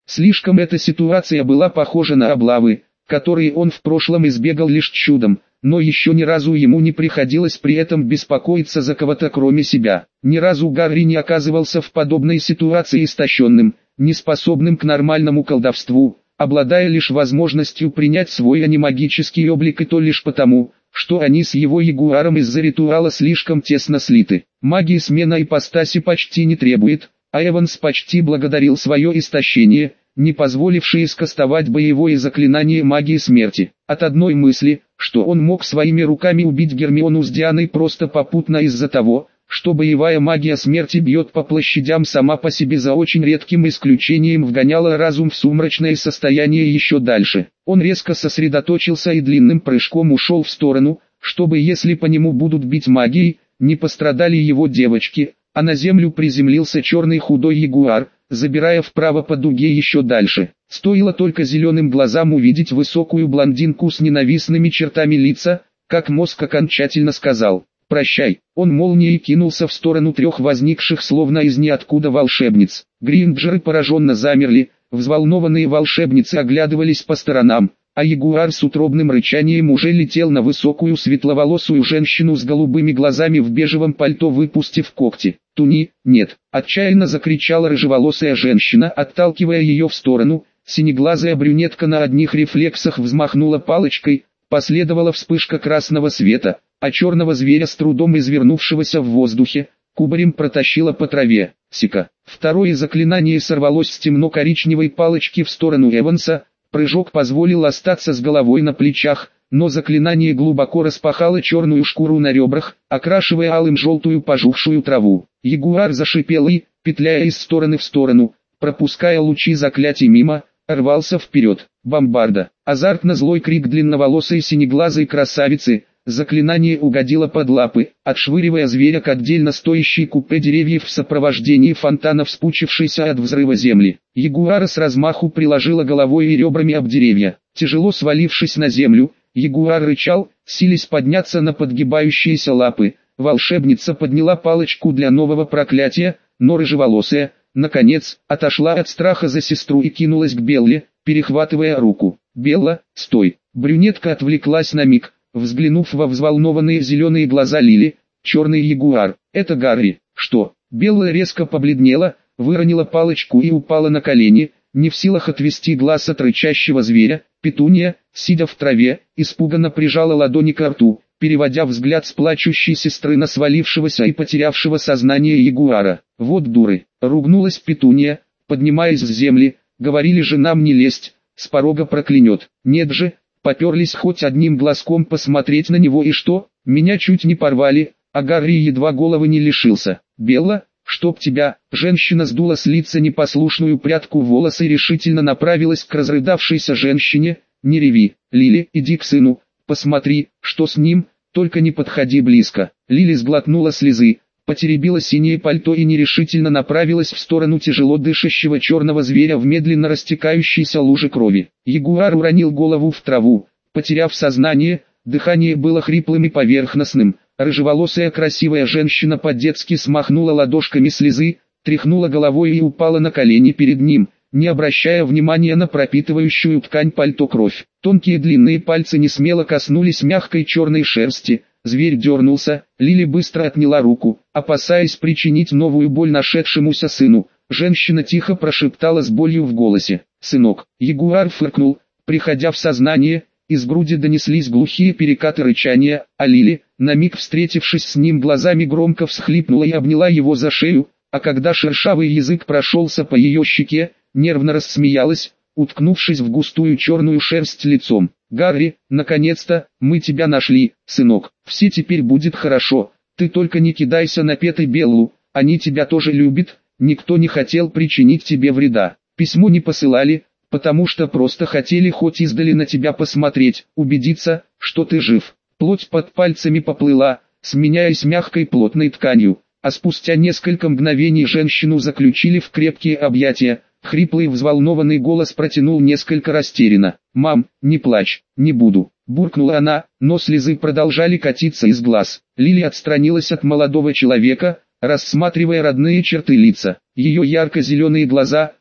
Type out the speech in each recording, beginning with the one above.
Слишком эта ситуация была похожа на облавы, которые он в прошлом избегал лишь чудом, но еще ни разу ему не приходилось при этом беспокоиться за кого-то кроме себя. Ни разу Гарри не оказывался в подобной ситуации истощенным, неспособным к нормальному колдовству, обладая лишь возможностью принять свой анимагический облик, и то лишь потому, что они с его ягуаром из-за ритуала слишком тесно слиты. Магии смена ипостаси почти не требует, а Эванс почти благодарил свое истощение, не позволившее скастовать боевое заклинание магии смерти. От одной мысли, что он мог своими руками убить Гермиону с Дианой просто попутно из-за того, что боевая магия смерти бьет по площадям сама по себе за очень редким исключением, вгоняла разум в сумрачное состояние еще дальше. Он резко сосредоточился и длинным прыжком ушел в сторону, чтобы, если по нему будут бить магией, не пострадали его девочки, а на землю приземлился черный худой ягуар, забирая вправо по дуге еще дальше. Стоило только зеленым глазам увидеть высокую блондинку с ненавистными чертами лица, как мозг окончательно сказал: «Прощай». Он молнией кинулся в сторону трех возникших словно из ниоткуда волшебниц. Гринджеры пораженно замерли, взволнованные волшебницы оглядывались по сторонам, а ягуар с утробным рычанием уже летел на высокую светловолосую женщину с голубыми глазами в бежевом пальто, выпустив когти. «Туни, нет!» – отчаянно закричала рыжеволосая женщина, отталкивая ее в сторону. Синеглазая брюнетка на одних рефлексах взмахнула палочкой, последовала вспышка красного света, а черного зверя, с трудом извернувшегося в воздухе, кубарем протащила по траве. Сика. Второе заклинание сорвалось с темно-коричневой палочки в сторону Эванса. Прыжок позволил остаться с головой на плечах, но заклинание глубоко распахало черную шкуру на ребрах, окрашивая алым желтую пожухшую траву. Ягуар зашипел и, петляя из стороны в сторону, пропуская лучи заклятий мимо, рвался вперед. Бомбарда. Азартно злой крик длинноволосой синеглазой красавицы. Заклинание угодило под лапы, отшвыривая зверя к отдельно стоящей купе деревьев в сопровождении фонтана вспучившейся от взрыва земли. Ягуара с размаху приложила головой и ребрами об деревья. Тяжело свалившись на землю, ягуар рычал, силясь подняться на подгибающиеся лапы. Волшебница подняла палочку для нового проклятия, но рыжеволосая, наконец, отошла от страха за сестру и кинулась к Белле, перехватывая руку. «Белла, стой!» Брюнетка отвлеклась на миг, взглянув во взволнованные зеленые глаза Лили. «Черный ягуар, это Гарри». «Что?» Белла резко побледнела, выронила палочку и упала на колени, не в силах отвести глаз от рычащего зверя. Петунья, сидя в траве, испуганно прижала ладони к рту, переводя взгляд с плачущей сестры на свалившегося и потерявшего сознание ягуара. «Вот дуры!» — ругнулась Петунья, поднимаясь с земли. «Говорили же нам не лезть, с порога проклянет». «Нет же, поперлись хоть одним глазком посмотреть на него, и что? Меня чуть не порвали, а Гарри едва головы не лишился». «Белла, чтоб тебя!» Женщина сдула с лица непослушную прядку волоса и решительно направилась к разрыдавшейся женщине. «Не реви, Лили, иди к сыну, посмотри, что с ним, только не подходи близко». Лили сглотнула слезы, потеребила синее пальто и нерешительно направилась в сторону тяжело дышащего черного зверя в медленно растекающейся луже крови. Ягуар уронил голову в траву, потеряв сознание, дыхание было хриплым и поверхностным. Рыжеволосая красивая женщина по-детски смахнула ладошками слезы, тряхнула головой и упала на колени перед ним, не обращая внимания на пропитывающую ткань пальто кровь. Тонкие длинные пальцы несмело коснулись мягкой черной шерсти. Зверь дернулся, Лили быстро отняла руку, опасаясь причинить новую боль нашедшемуся сыну. Женщина тихо прошептала с болью в голосе: «Сынок». Ягуар фыркнул, приходя в сознание, из груди донеслись глухие перекаты рычания, а Лили, на миг встретившись с ним глазами, громко всхлипнула и обняла его за шею, а когда шершавый язык прошелся по ее щеке, нервно рассмеялась, уткнувшись в густую черную шерсть лицом. «Гарри, наконец-то, мы тебя нашли, сынок, все теперь будет хорошо, ты только не кидайся на Пет и Беллу, они тебя тоже любят, никто не хотел причинить тебе вреда. Письмо не посылали, потому что просто хотели хоть издали на тебя посмотреть, убедиться, что ты жив». Плоть под пальцами поплыла, сменяясь мягкой плотной тканью, а спустя несколько мгновений женщину заключили в крепкие объятия. Хриплый взволнованный голос протянул несколько растерянно: «Мам, не плачь, не буду», — буркнула она, но слезы продолжали катиться из глаз. Лили отстранилась от молодого человека, рассматривая родные черты лица. Ее ярко-зеленые глаза,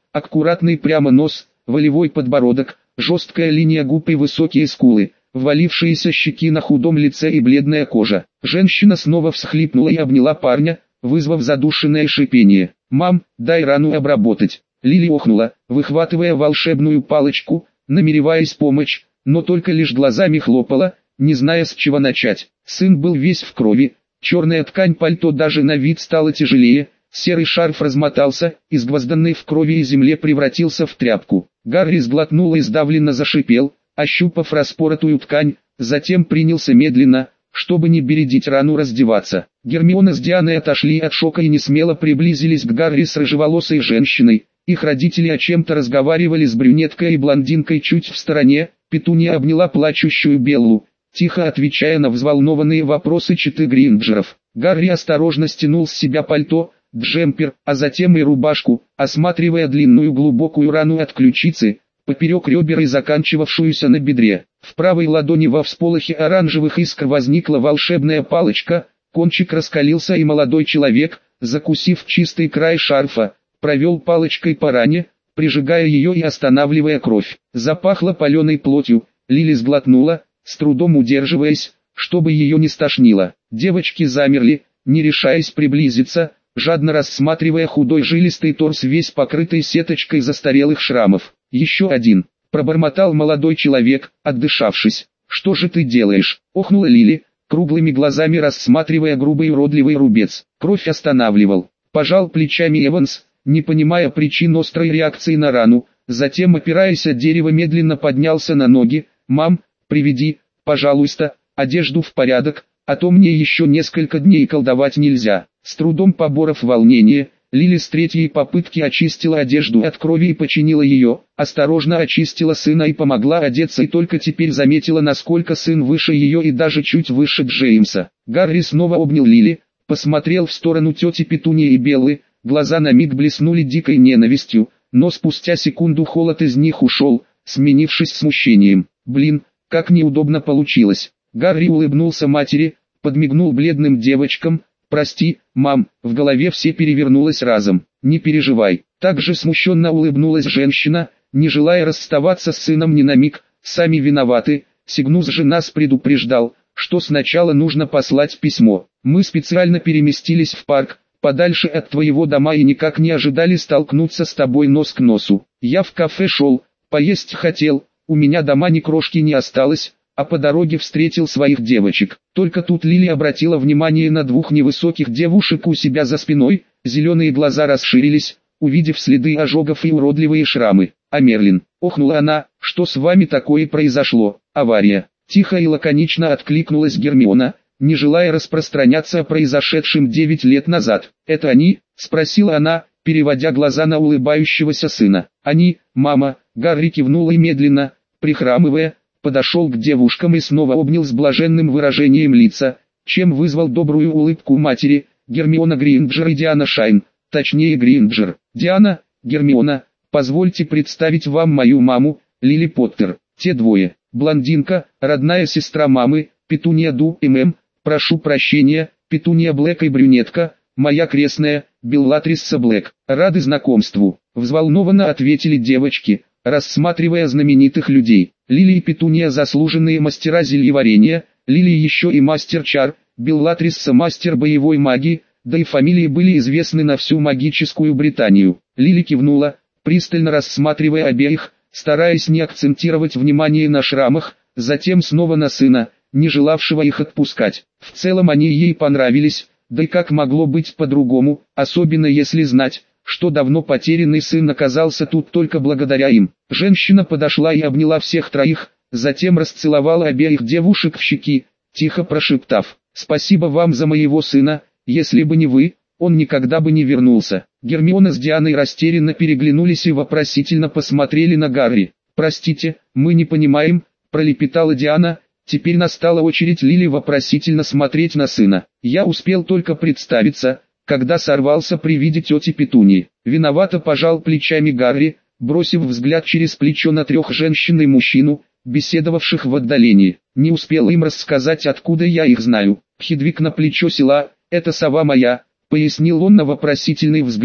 аккуратный прямо нос, волевой подбородок, жесткая линия губ и высокие скулы, ввалившиеся щеки на худом лице и бледная кожа. Женщина снова всхлипнула и обняла парня, вызвав задушенное шипение. «Мам, дай рану обработать». Лили охнула, выхватывая волшебную палочку, намереваясь помочь, но только лишь глазами хлопала, не зная с чего начать. Сын был весь в крови, черная ткань пальто даже на вид стала тяжелее, серый шарф размотался, изгвозданный в крови и земле превратился в тряпку. Гарри сглотнул и сдавленно зашипел, ощупав распоротую ткань, затем принялся медленно, чтобы не бередить рану, раздеваться. Гермиона с Дианой отошли от шока и несмело приблизились к Гарри с рыжеволосой женщиной. Их родители о чем-то разговаривали с брюнеткой и блондинкой чуть в стороне. Петунья обняла плачущую Беллу, тихо отвечая на взволнованные вопросы четы Гринджеров. Гарри осторожно стянул с себя пальто, джемпер, а затем и рубашку, осматривая длинную глубокую рану от ключицы, поперек ребер и заканчивавшуюся на бедре. В правой ладони во всполохе оранжевых искр возникла волшебная палочка, кончик раскалился и молодой человек, закусив чистый край шарфа, провел палочкой по ране, прижигая ее и останавливая кровь. Запахло паленой плотью, Лили сглотнула, с трудом удерживаясь, чтобы ее не стошнило. Девочки замерли, не решаясь приблизиться, жадно рассматривая худой жилистый торс, весь покрытый сеточкой застарелых шрамов. «Еще один», — пробормотал молодой человек, отдышавшись. «Что же ты делаешь?» — охнула Лили, круглыми глазами рассматривая грубый уродливый рубец. Кровь останавливал. Пожал плечами Эванс, не понимая причин острой реакции на рану, затем, опираясь от дерева, медленно поднялся на ноги. «Мам, приведи, пожалуйста, одежду в порядок, а то мне еще несколько дней колдовать нельзя». С трудом поборов волнение, Лили с третьей попытки очистила одежду от крови и починила ее, осторожно очистила сына и помогла одеться, и только теперь заметила, насколько сын выше ее и даже чуть выше Джеймса. Гарри снова обнял Лили, посмотрел в сторону тети Петуньи и Беллы, глаза на миг блеснули дикой ненавистью, но спустя секунду холод из них ушел, сменившись смущением. «Блин, как неудобно получилось». Гарри улыбнулся матери, подмигнул бледным девочкам. «Прости, мам», в голове все перевернулось разом. «Не переживай». Также смущенно улыбнулась женщина, не желая расставаться с сыном ни на миг. «Сами виноваты, Сигнус же нас предупреждал, что сначала нужно послать письмо. Мы специально переместились в парк, подальше от твоего дома, и никак не ожидали столкнуться с тобой нос к носу. Я в кафе шел, поесть хотел, у меня дома ни крошки не осталось, а по дороге встретил своих девочек». Только тут Лили обратила внимание на двух невысоких девушек у себя за спиной, зеленые глаза расширились, увидев следы ожогов и уродливые шрамы. «А Мерлин», — охнула она, — «что с вами такое произошло?» «Авария», — тихо и лаконично откликнулась Гермиона, не желая распространяться о произошедшем 9 лет назад. «Это они?» — спросила она, переводя глаза на улыбающегося сына. «Они, мама», — Гарри кивнул и медленно, прихрамывая, подошел к девушкам и снова обнял с блаженным выражением лица, чем вызвал добрую улыбку матери. «Гермиона Гринджер и Диана Шайн, точнее Гринджер. Диана, Гермиона, позвольте представить вам мою маму, Лили Поттер». Те двое, блондинка, родная сестра мамы, Петунья Ду и Мэм, прошу прощения, Петунья Блэк и брюнетка, моя крестная, Беллатрисса Блэк. «Рады знакомству», — взволнованно ответили девочки, рассматривая знаменитых людей. Лили и Петунья — заслуженные мастера зельеварения, Лили еще и мастер чар, Беллатрисса — мастер боевой магии, да и фамилии были известны на всю магическую Британию. Лили кивнула, пристально рассматривая обеих, стараясь не акцентировать внимание на шрамах, затем снова на сына, не желавшего их отпускать. В целом они ей понравились, да и как могло быть по-другому, особенно если знать, что давно потерянный сын оказался тут только благодаря им. Женщина подошла и обняла всех троих, затем расцеловала обеих девушек в щеки, тихо прошептав: «Спасибо вам за моего сына, если бы не вы, он никогда бы не вернулся». Гермиона с Дианой растерянно переглянулись и вопросительно посмотрели на Гарри. «Простите, мы не понимаем», — пролепетала Диана. Теперь настала очередь Лили вопросительно смотреть на сына. «Я успел только представиться, когда сорвался при виде тети Петуньи». Виновато пожал плечами Гарри, бросив взгляд через плечо на трех женщин и мужчину, беседовавших в отдалении. «Не успел им рассказать, откуда я их знаю». Хедвиг на плечо села: «Это сова моя», — пояснил он на вопросительный взгляд,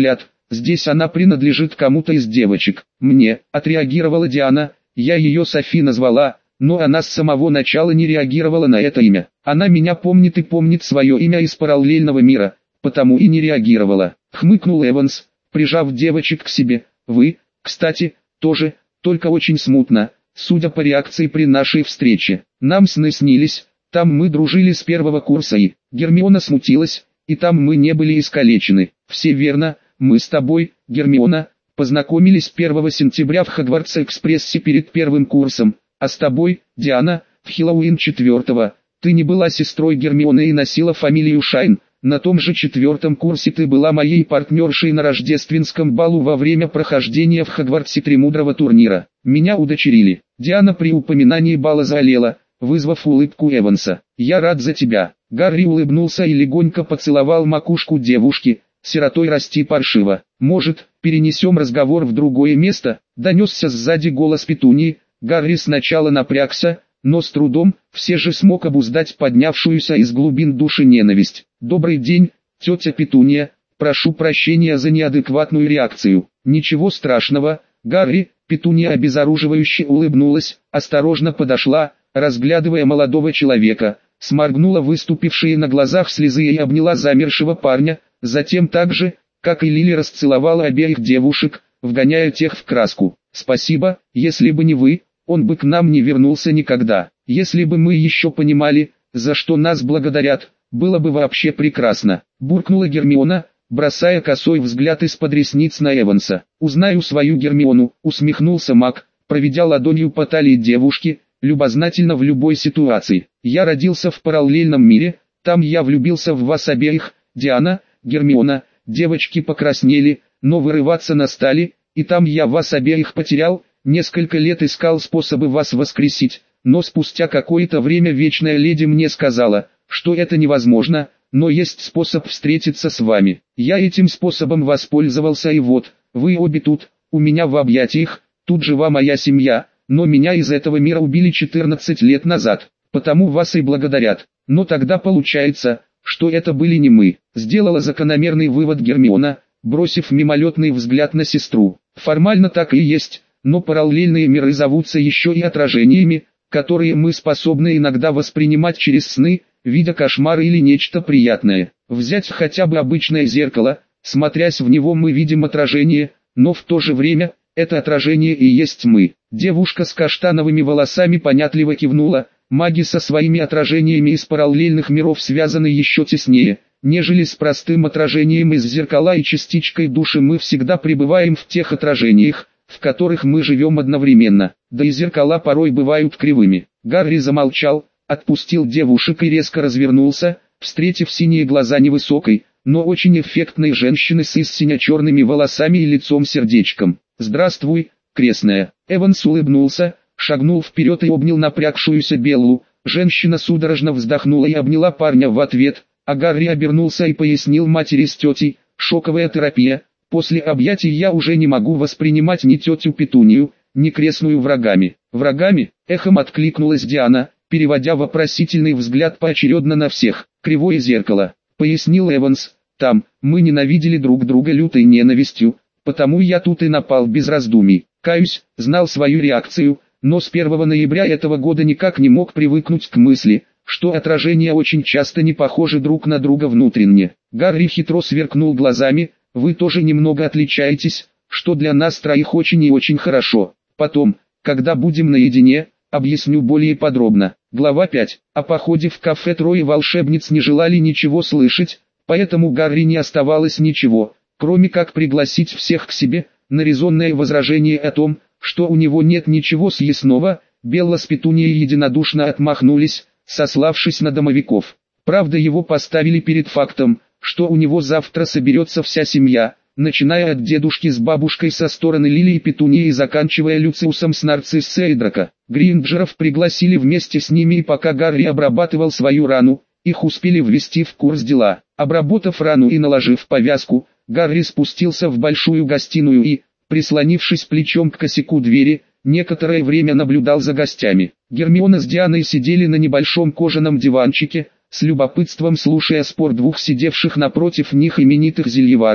здесь она принадлежит кому-то из девочек. Мне, отреагировала Диана, я ее Софи назвала, но она с самого начала не реагировала на это имя. Она меня помнит и помнит свое имя из параллельного мира, потому и не реагировала. Хмыкнул Эванс, прижав девочек к себе. Вы, кстати, тоже, только очень смутно, судя по реакции при нашей встрече. Нам сны снились, там мы дружили с первого курса и... Гермиона смутилась, и там мы не были искалечены. Все верно, мы с тобой, Гермиона, познакомились 1 сентября в Хогвартс-экспрессе перед первым курсом, а с тобой, Диана, в Хэллоуин 4-го. Ты не была сестрой Гермионы и носила фамилию Шайн. На том же 4-м курсе ты была моей партнершей на рождественском балу во время прохождения в Хогвартсе Тремудрого турнира. Меня удочерили. Диана при упоминании бала заолела, вызвав улыбку Эванса. «Я рад за тебя». Гарри улыбнулся и легонько поцеловал макушку девушки. «Сиротой расти паршиво. Может, перенесем разговор в другое место?» Донесся сзади голос Петунии. Гарри сначала напрягся, но с трудом, все же смог обуздать поднявшуюся из глубин души ненависть. «Добрый день, тетя Петуния, прошу прощения за неадекватную реакцию». «Ничего страшного, Гарри». Петуния обезоруживающе улыбнулась, осторожно подошла, разглядывая молодого человека, сморгнула выступившие на глазах слезы и обняла замершего парня, затем так же, как и Лили, расцеловала обеих девушек, вгоняя тех в краску. «Спасибо, если бы не вы, он бы к нам не вернулся никогда. Если бы мы еще понимали, за что нас благодарят, было бы вообще прекрасно», буркнула Гермиона, бросая косой взгляд из-под ресниц на Эванса. «Узнаю свою Гермиону», усмехнулся маг, проведя ладонью по талии девушки, любознательно в любой ситуации. «Я родился в параллельном мире, там я влюбился в вас обеих, Диана, Гермиона». Девочки покраснели, но вырываться настали, и там я вас обеих потерял, несколько лет искал способы вас воскресить, но спустя какое-то время Вечная Леди мне сказала, что это невозможно, но есть способ встретиться с вами. Я этим способом воспользовался, и вот, вы обе тут, у меня в объятиях, тут жива моя семья, но меня из этого мира убили 14 лет назад, потому вас и благодарят. Но тогда получается, что это были не мы, сделала закономерный вывод Гермиона, бросив мимолетный взгляд на сестру. Формально так и есть, но параллельные миры зовутся еще и отражениями, которые мы способны иногда воспринимать через сны, видя кошмары или нечто приятное. Взять хотя бы обычное зеркало, смотрясь в него мы видим отражение, но в то же время, это отражение и есть мы. Девушка с каштановыми волосами понятливо кивнула, маги со своими отражениями из параллельных миров связаны еще теснее, нежели с простым отражением из зеркала и частичкой души. Мы всегда пребываем в тех отражениях, в которых мы живем одновременно, да и зеркала порой бывают кривыми. Гарри замолчал, отпустил девушек и резко развернулся, встретив синие глаза невысокой, но очень эффектной женщины с сине-черными волосами и лицом-сердечком. «Здравствуй, крестная». Эванс улыбнулся, шагнул вперед и обнял напрягшуюся Беллу. Женщина судорожно вздохнула и обняла парня в ответ, а Гарри обернулся и пояснил матери с тетей: «Шоковая терапия. После объятий я уже не могу воспринимать ни тетю Петунию, ни крестную врагами». «Врагами?» — эхом откликнулась Диана, переводя вопросительный взгляд поочередно на всех. «Кривое зеркало», — пояснил Эванс. «Там, мы ненавидели друг друга лютой ненавистью, потому я тут и напал без раздумий. Каюсь, знал свою реакцию, но с 1 ноября этого года никак не мог привыкнуть к мысли, что отражения очень часто не похожи друг на друга внутренне». Гарри хитро сверкнул глазами. «Вы тоже немного отличаетесь, что для нас троих очень и очень хорошо. Потом, когда будем наедине, объясню более подробно». Глава 5. О походе в кафе трое волшебниц не желали ничего слышать, поэтому Гарри не оставалось ничего, кроме как пригласить всех к себе. На резонное возражение о том, что у него нет ничего съестного, Белла с Петунией единодушно отмахнулись, сославшись на домовиков. Правда, его поставили перед фактом, что у него завтра соберется вся семья, начиная от дедушки с бабушкой со стороны Лили и Петунии и заканчивая Люциусом с Нарциссой и Драко. Гринджеров пригласили вместе с ними, и пока Гарри обрабатывал свою рану, их успели ввести в курс дела. Обработав рану и наложив повязку, Гарри спустился в большую гостиную и, прислонившись плечом к косяку двери, некоторое время наблюдал за гостями. Гермиона с Дианой сидели на небольшом кожаном диванчике, с любопытством слушая спор двух сидевших напротив них именитых зельеваров.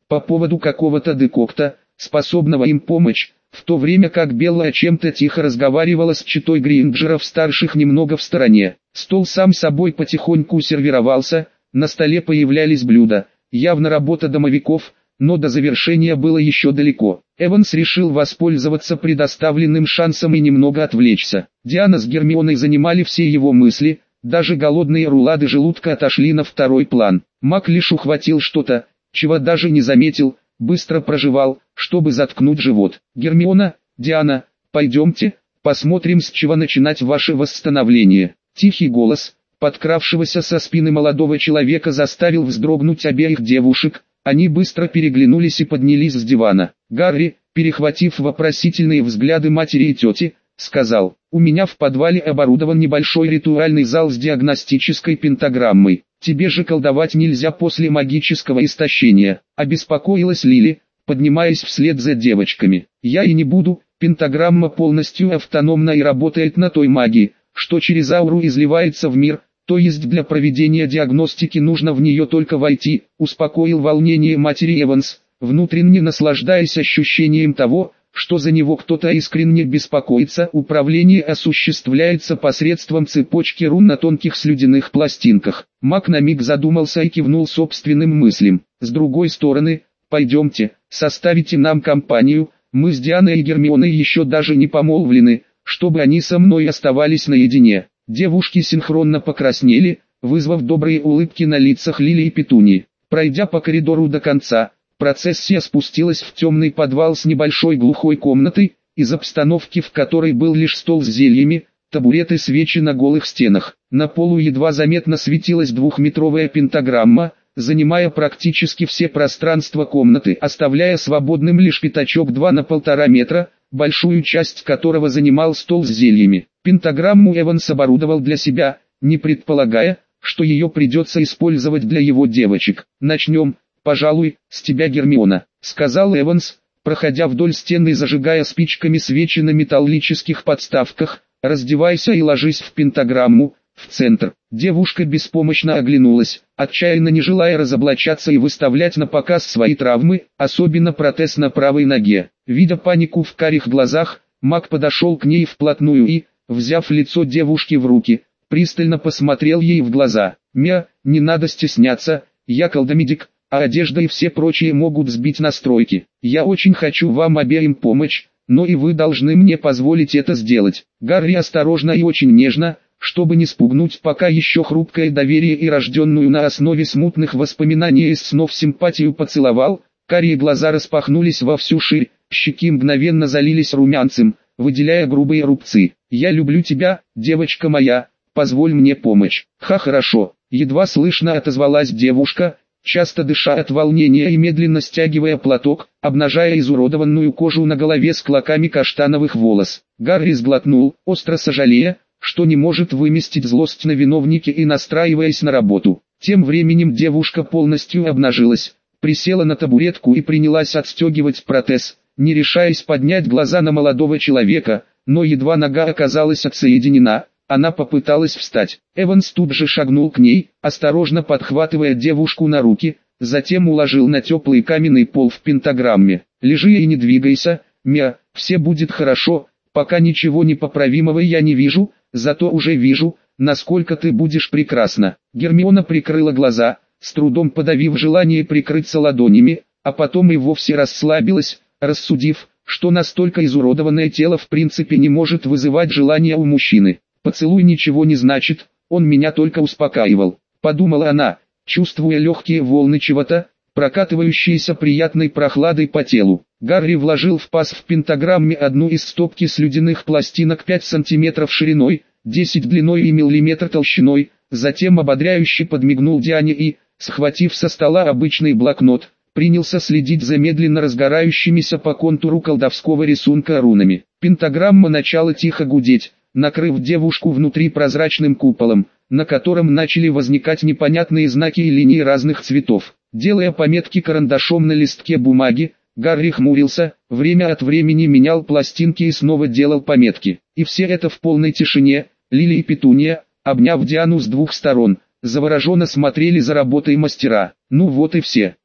по поводу какого-то декокта, способного им помочь, в то время как Белла о чем-то тихо разговаривала с читой Гринджеров-старших немного в стороне. Стол сам собой потихоньку сервировался, на столе появлялись блюда, явно работа домовиков, но до завершения было еще далеко. Эванс решил воспользоваться предоставленным шансом и немного отвлечься. Диана с Гермионой занимали все его мысли, даже голодные рулады желудка отошли на второй план. Маг лишь ухватил что-то, чего даже не заметил, быстро прожевал, чтобы заткнуть живот. «Гермиона, Диана, пойдемте, посмотрим, с чего начинать ваше восстановление». Тихий голос, подкравшегося со спины молодого человека, заставил вздрогнуть обеих девушек. Они быстро переглянулись и поднялись с дивана. Гарри, перехватив вопросительные взгляды матери и тети, сказал: «У меня в подвале оборудован небольшой ритуальный зал с диагностической пентаграммой. Тебе же колдовать нельзя после магического истощения», — обеспокоилась Лили, поднимаясь вслед за девочками. «Я и не буду, пентаграмма полностью автономна и работает на той магии, что через ауру изливается в мир, то есть для проведения диагностики нужно в нее только войти», — успокоил волнение матери Эванс, внутренне наслаждаясь ощущением того, что за него кто-то искренне беспокоится. Управление осуществляется посредством цепочки рун на тонких слюдяных пластинках. Маг на миг задумался и кивнул собственным мыслям. «С другой стороны, пойдемте, составите нам компанию, мы с Дианой и Гермионой еще даже не помолвлены, чтобы они со мной оставались наедине». Девушки синхронно покраснели, вызвав добрые улыбки на лицах Лили и Петунии. Пройдя по коридору до конца, процессия спустилась в темный подвал с небольшой глухой комнатой, из обстановки в которой был лишь стол с зельями, табурет и свечи на голых стенах. На полу едва заметно светилась двухметровая пентаграмма, занимая практически все пространство комнаты, оставляя свободным лишь пятачок 2 на 1,5 метра, большую часть которого занимал стол с зельями. Пентаграмму Эванс оборудовал для себя, не предполагая, что ее придется использовать для его девочек. «Начнем, пожалуй, с тебя, Гермиона», — сказал Эванс, проходя вдоль стены и зажигая спичками свечи на металлических подставках. «Раздевайся и ложись в пентаграмму, в центр». Девушка беспомощно оглянулась, отчаянно не желая разоблачаться и выставлять на показ свои травмы, особенно протез на правой ноге. Видя панику в карих глазах, маг подошел к ней вплотную и, взяв лицо девушки в руки, пристально посмотрел ей в глаза. «Мя, не надо стесняться, я колдомедик, а одежда и все прочие могут сбить настройки. Я очень хочу вам обеим помочь, но и вы должны мне позволить это сделать». Гарри осторожно и очень нежно, чтобы не спугнуть пока еще хрупкое доверие и рожденную на основе смутных воспоминаний из снов симпатию, поцеловал. Карие глаза распахнулись во всю ширь, щеки мгновенно залились румянцем, выделяя грубые рубцы. «Я люблю тебя, девочка моя, позволь мне помочь». «Ха, хорошо», — едва слышно отозвалась девушка, часто дыша от волнения и медленно стягивая платок, обнажая изуродованную кожу на голове с клоками каштановых волос. Гарри сглотнул, остро сожалея, что не может выместить злость на виновнике и настраиваясь на работу. Тем временем девушка полностью обнажилась, присела на табуретку и принялась отстегивать протез, не решаясь поднять глаза на молодого человека, но едва нога оказалась отсоединена, она попыталась встать. Эванс тут же шагнул к ней, осторожно подхватывая девушку на руки, затем уложил на теплый каменный пол в пентаграмме. «Лежи и не двигайся, Мя, все будет хорошо, пока ничего непоправимого я не вижу, зато уже вижу, насколько ты будешь прекрасна». Гермиона прикрыла глаза, с трудом подавив желание прикрыться ладонями, а потом и вовсе расслабилась, рассудив, что настолько изуродованное тело в принципе не может вызывать желания у мужчины. «Поцелуй ничего не значит, он меня только успокаивал», — подумала она, чувствуя легкие волны чего-то, прокатывающиеся приятной прохладой по телу. Гарри вложил в паз в пентаграмме одну из стопки слюдяных пластинок 5 сантиметров шириной, 10 длиной и миллиметр толщиной, затем ободряюще подмигнул Диане и, схватив со стола обычный блокнот, принялся следить за медленно разгорающимися по контуру колдовского рисунка рунами. Пентаграмма начала тихо гудеть, накрыв девушку внутри прозрачным куполом, на котором начали возникать непонятные знаки и линии разных цветов. Делая пометки карандашом на листке бумаги, Гарри хмурился, время от времени менял пластинки и снова делал пометки. И все это в полной тишине. Лили и Петуния, обняв Диану с двух сторон, завороженно смотрели за работой мастера. «Ну вот и все»,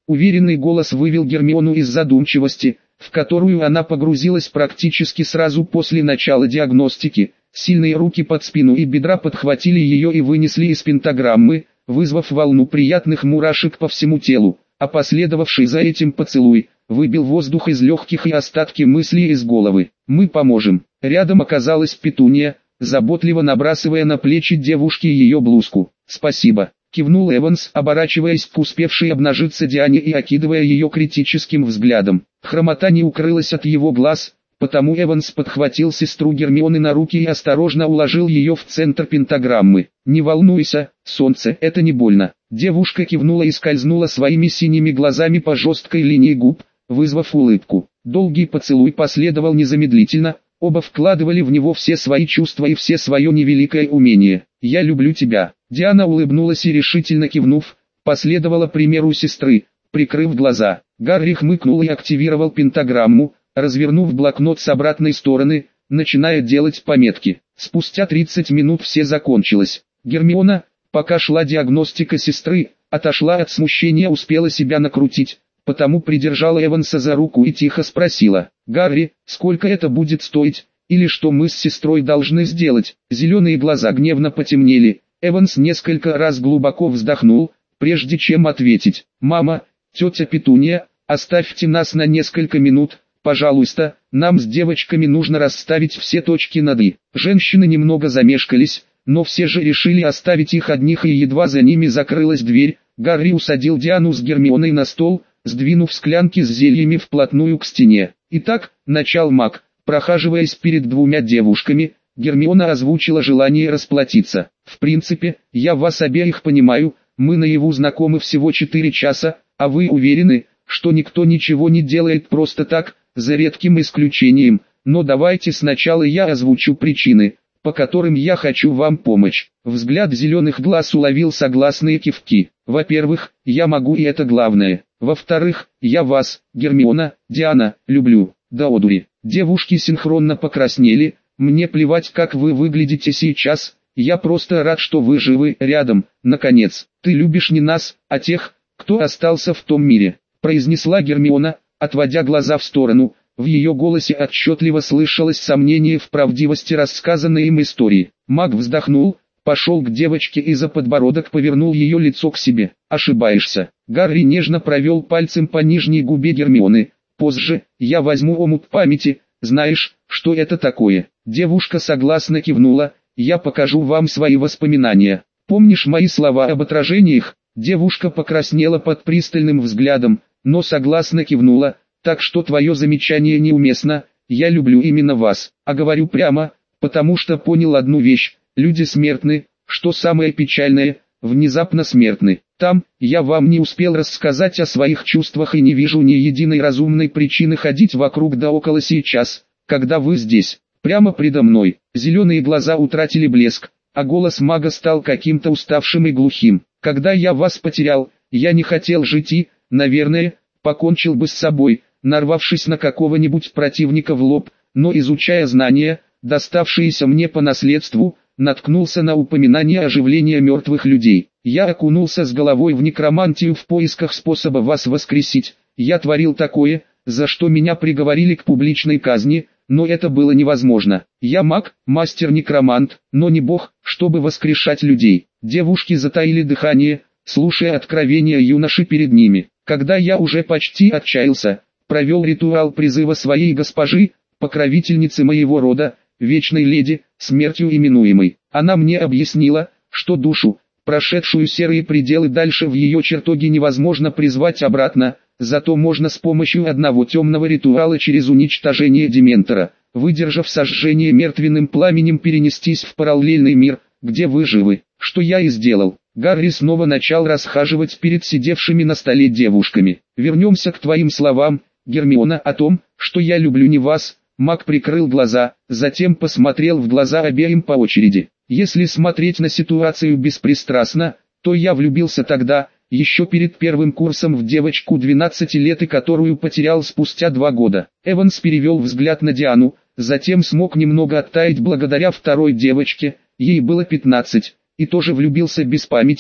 Уверенный голос вывел Гермиону из задумчивости, в которую она погрузилась практически сразу после начала диагностики. Сильные руки под спину и бедра подхватили ее и вынесли из пентаграммы, вызвав волну приятных мурашек по всему телу, а последовавший за этим поцелуй выбил воздух из легких и остатки мыслей из головы. «Мы поможем». Рядом оказалась Петуния, заботливо набрасывая на плечи девушки ее блузку. «Спасибо», — кивнул Эванс, оборачиваясь к успевшей обнажиться Диане и окидывая ее критическим взглядом. Хромота не укрылась от его глаз, потому Эванс подхватил сестру Гермионы на руки и осторожно уложил ее в центр пентаграммы. «Не волнуйся, солнце, это не больно». Девушка кивнула и скользнула своими синими глазами по жесткой линии губ, вызвав улыбку. Долгий поцелуй последовал незамедлительно, оба вкладывали в него все свои чувства и все свое невеликое умение. «Я люблю тебя». Диана улыбнулась и решительно кивнув, последовала примеру сестры, прикрыв глаза. Гарри хмыкнул и активировал пентаграмму, развернув блокнот с обратной стороны, начиная делать пометки. Спустя 30 минут все закончилось. Гермиона, пока шла диагностика сестры, отошла от смущения, успела себя накрутить, потому придержала Эванса за руку и тихо спросила: «Гарри, сколько это будет стоить, или что мы с сестрой должны сделать?» Зеленые глаза гневно потемнели. Эванс несколько раз глубоко вздохнул, прежде чем ответить: «Мама, тетя Петуния, оставьте нас на несколько минут, пожалуйста, нам с девочками нужно расставить все точки над «и». Женщины немного замешкались, но все же решили оставить их одних, и едва за ними закрылась дверь, Гарри усадил Диану с Гермионой на стол, сдвинув склянки с зельями вплотную к стене. «Итак», — начал маг, прохаживаясь перед двумя девушками, Гермиона озвучила желание расплатиться. «В принципе, я вас обеих понимаю, мы наяву знакомы всего 4 часа, а вы уверены, что никто ничего не делает просто так, за редким исключением, но давайте сначала я озвучу причины, по которым я хочу вам помочь». Взгляд зеленых глаз уловил согласные кивки. «Во-первых, я могу, и это главное. Во-вторых, я вас, Гермиона, Диана, люблю, до одури». Девушки синхронно покраснели. «Мне плевать, как вы выглядите сейчас, я просто рад, что вы живы рядом, наконец. Ты любишь не нас, а тех, кто остался в том мире», произнесла Гермиона, отводя глаза в сторону. В ее голосе отчетливо слышалось сомнение в правдивости рассказанной им истории. Маг вздохнул, пошел к девочке и за подбородок повернул ее лицо к себе. «Ошибаешься». Гарри нежно провел пальцем по нижней губе Гермионы. «Позже, я возьму омут памяти, знаешь, что это такое?» Девушка согласно кивнула. «Я покажу вам свои воспоминания. Помнишь мои слова об отражениях?» Девушка покраснела под пристальным взглядом, но согласно кивнула. «Так что твое замечание неуместно, я люблю именно вас, а говорю прямо, потому что понял одну вещь: люди смертны, что самое печальное, внезапно смертны. Там, я вам не успел рассказать о своих чувствах и не вижу ни единой разумной причины ходить вокруг да около сейчас, когда вы здесь, прямо предо мной». Зеленые глаза утратили блеск, а голос мага стал каким-то уставшим и глухим. «Когда я вас потерял, я не хотел жить и, наверное, покончил бы с собой, нарвавшись на какого-нибудь противника в лоб, но изучая знания, доставшиеся мне по наследству, наткнулся на упоминание оживления мертвых людей. Я окунулся с головой в некромантию в поисках способа вас воскресить. Я творил такое, за что меня приговорили к публичной казни, но это было невозможно. Я маг, мастер-некромант, но не бог, чтобы воскрешать людей». Девушки затаили дыхание, слушая откровения юноши перед ними. «Когда я уже почти отчаялся, провел ритуал призыва своей госпожи, покровительницы моего рода, вечной леди, смертью именуемой. Она мне объяснила, что душу, прошедшую серые пределы дальше в ее чертоге невозможно призвать обратно, зато можно с помощью одного темного ритуала через уничтожение Дементора, выдержав сожжение мертвенным пламенем, перенестись в параллельный мир, где вы живы, что я и сделал». Гарри снова начал расхаживать перед сидевшими на столе девушками. «Вернемся к твоим словам, Гермиона, о том, что я люблю не вас». Маг прикрыл глаза, затем посмотрел в глаза обеим по очереди. «Если смотреть на ситуацию беспристрастно, то я влюбился тогда, еще перед первым курсом, в девочку 12 лет, и которую потерял спустя 2 года». Эванс перевел взгляд на Диану, затем смог немного оттаять благодаря второй девочке, ей было 15, и тоже влюбился без памяти,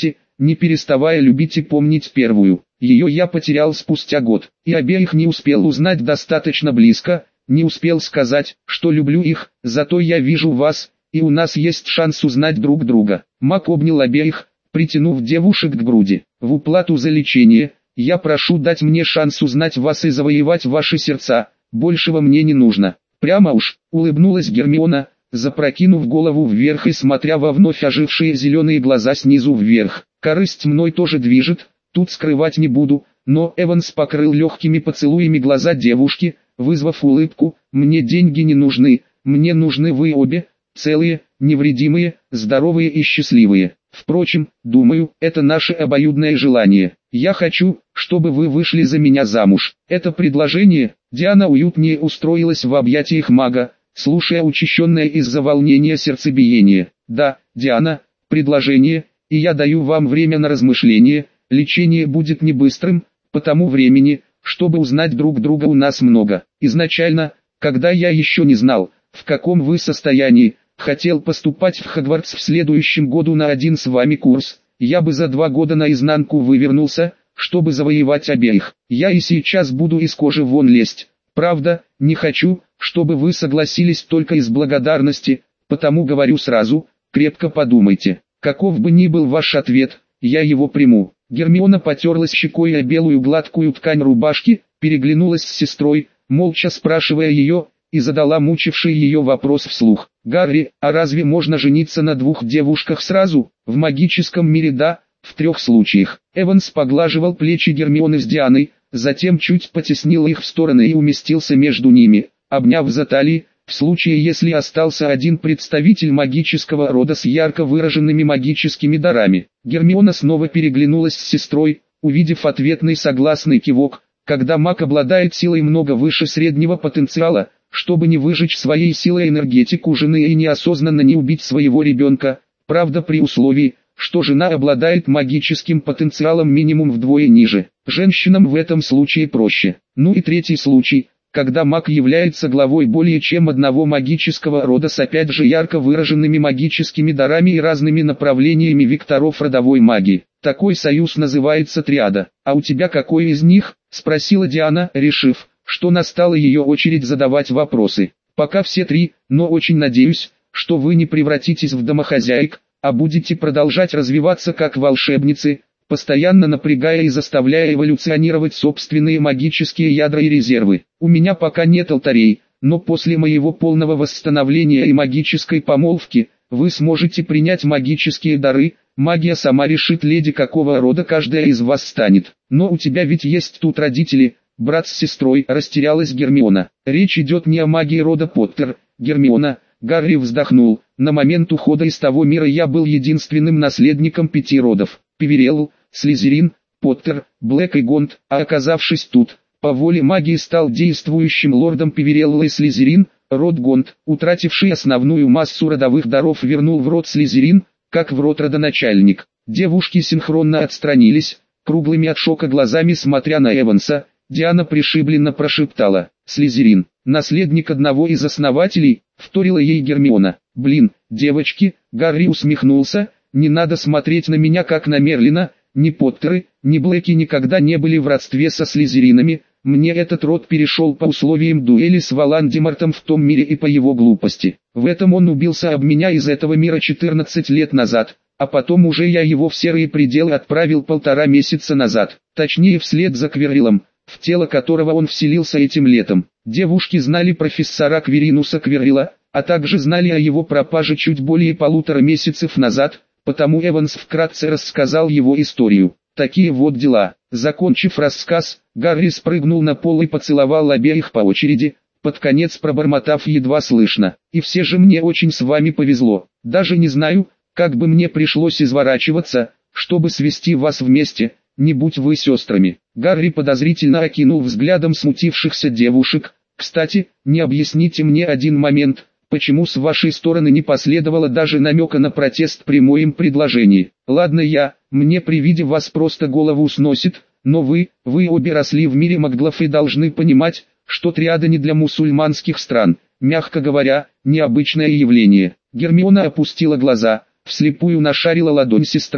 не переставая любить и помнить первую. Ее я потерял спустя год, и обеих не успел узнать достаточно близко, не успел сказать, что люблю их, зато я вижу вас, и у нас есть шанс узнать друг друга. Мак обнял обеих, притянув девушек к груди. В уплату за лечение, я прошу дать мне шанс узнать вас и завоевать ваши сердца, большего мне не нужно. Прямо уж, улыбнулась Гермиона, запрокинув голову вверх и смотря во вновь ожившие зеленые глаза снизу вверх. Корысть мной тоже движет, тут скрывать не буду, но Эванс покрыл легкими поцелуями глаза девушки, вызвав улыбку. Мне деньги не нужны, мне нужны вы обе, целые, невредимые, здоровые и счастливые. Впрочем, думаю, это наше обоюдное желание. Я хочу, чтобы вы вышли за меня замуж. Это предложение. Диана уютнее устроилась в объятиях мага, слушая учащенное из-за волнения сердцебиение. Да, Диана, предложение, и я даю вам время на размышление. Лечение будет не быстрым, потому времени, чтобы узнать друг друга, у нас много. Изначально, когда я еще не знал, в каком вы состоянии, хотел поступать в Хогвартс в следующем году на один с вами курс, я бы за 2 года наизнанку вывернулся, чтобы завоевать обеих. Я и сейчас буду из кожи вон лезть. Правда, не хочу, чтобы вы согласились только из благодарности, потому говорю сразу, крепко подумайте. Каков бы ни был ваш ответ, я его приму. Гермиона потерлась щекой о белую гладкую ткань рубашки, переглянулась с сестрой, молча спрашивая ее, и задала мучивший ее вопрос вслух. «Гарри, а разве можно жениться на 2 девушках сразу? В магическом мире да, в 3 случаях». Эванс поглаживал плечи Гермионы с Дианой, затем чуть потеснил их в стороны и уместился между ними, обняв за талии, в случае если остался один представитель магического рода с ярко выраженными магическими дарами. Гермиона снова переглянулась с сестрой, увидев ответный согласный кивок, когда маг обладает силой много выше среднего потенциала, чтобы не выжечь своей силой энергетику жены и неосознанно не убить своего ребенка, правда при условии, что жена обладает магическим потенциалом минимум вдвое ниже. Женщинам в этом случае проще. Ну и третий случай, когда маг является главой более чем одного магического рода с опять же ярко выраженными магическими дарами и разными направлениями векторов родовой магии. Такой союз называется триада. «А у тебя какой из них?» – спросила Диана, решив, что настала ее очередь задавать вопросы. «Пока все 3, но очень надеюсь, что вы не превратитесь в домохозяек, а будете продолжать развиваться как волшебницы, постоянно напрягая и заставляя эволюционировать собственные магические ядра и резервы. У меня пока нет алтарей, но после моего полного восстановления и магической помолвки, вы сможете принять магические дары. Магия сама решит, леди, какого рода каждая из вас станет. Но у тебя ведь есть тут родители». «Брат с сестрой», — растерялась Гермиона. «Речь идет не о магии рода Поттер, Гермиона». Гарри вздохнул. «На момент ухода из того мира я был единственным наследником 5 родов. Певерелл, Слизерин, Поттер, Блэк и Гонд, а оказавшись тут, по воле магии стал действующим лордом Певерелла и Слизерин. Род Гонд, утративший основную массу родовых даров, вернул в род Слизерин, как в род родоначальник». Девушки синхронно отстранились, круглыми от шока глазами смотря на Эванса. Диана пришибленно прошептала: «Слизерин, наследник одного из основателей», — вторила ей Гермиона. «Блин, девочки», — Гарри усмехнулся, — «не надо смотреть на меня как на Мерлина, ни Поттеры, ни Блэки никогда не были в родстве со Слизеринами, мне этот род перешел по условиям дуэли с Волан-де-Мортом в том мире и по его глупости. В этом он убился об меня из этого мира 14 лет назад, а потом уже я его в серые пределы отправил 1,5 месяца назад, точнее вслед за Квирриллом, в тело которого он вселился этим летом. Девушки знали профессора Квиринуса Квиррилла, а также знали о его пропаже чуть более 1,5 месяцев назад, потому Эванс вкратце рассказал его историю. Такие вот дела. Закончив рассказ, Гарри спрыгнул на пол и поцеловал обеих по очереди, под конец пробормотав едва слышно: «И все же мне очень с вами повезло. Даже не знаю, как бы мне пришлось изворачиваться, чтобы свести вас вместе, не будь вы сестрами». Гарри подозрительно окинул взглядом смутившихся девушек. «Кстати, не объясните мне один момент, почему с вашей стороны не последовало даже намека на протест при моем предложении? Ладно, мне при виде вас просто голову сносит, но вы обе росли в мире маглов и должны понимать, что триада не для мусульманских стран, мягко говоря, необычное явление». Гермиона опустила глаза, вслепую нашарила ладонь сестры,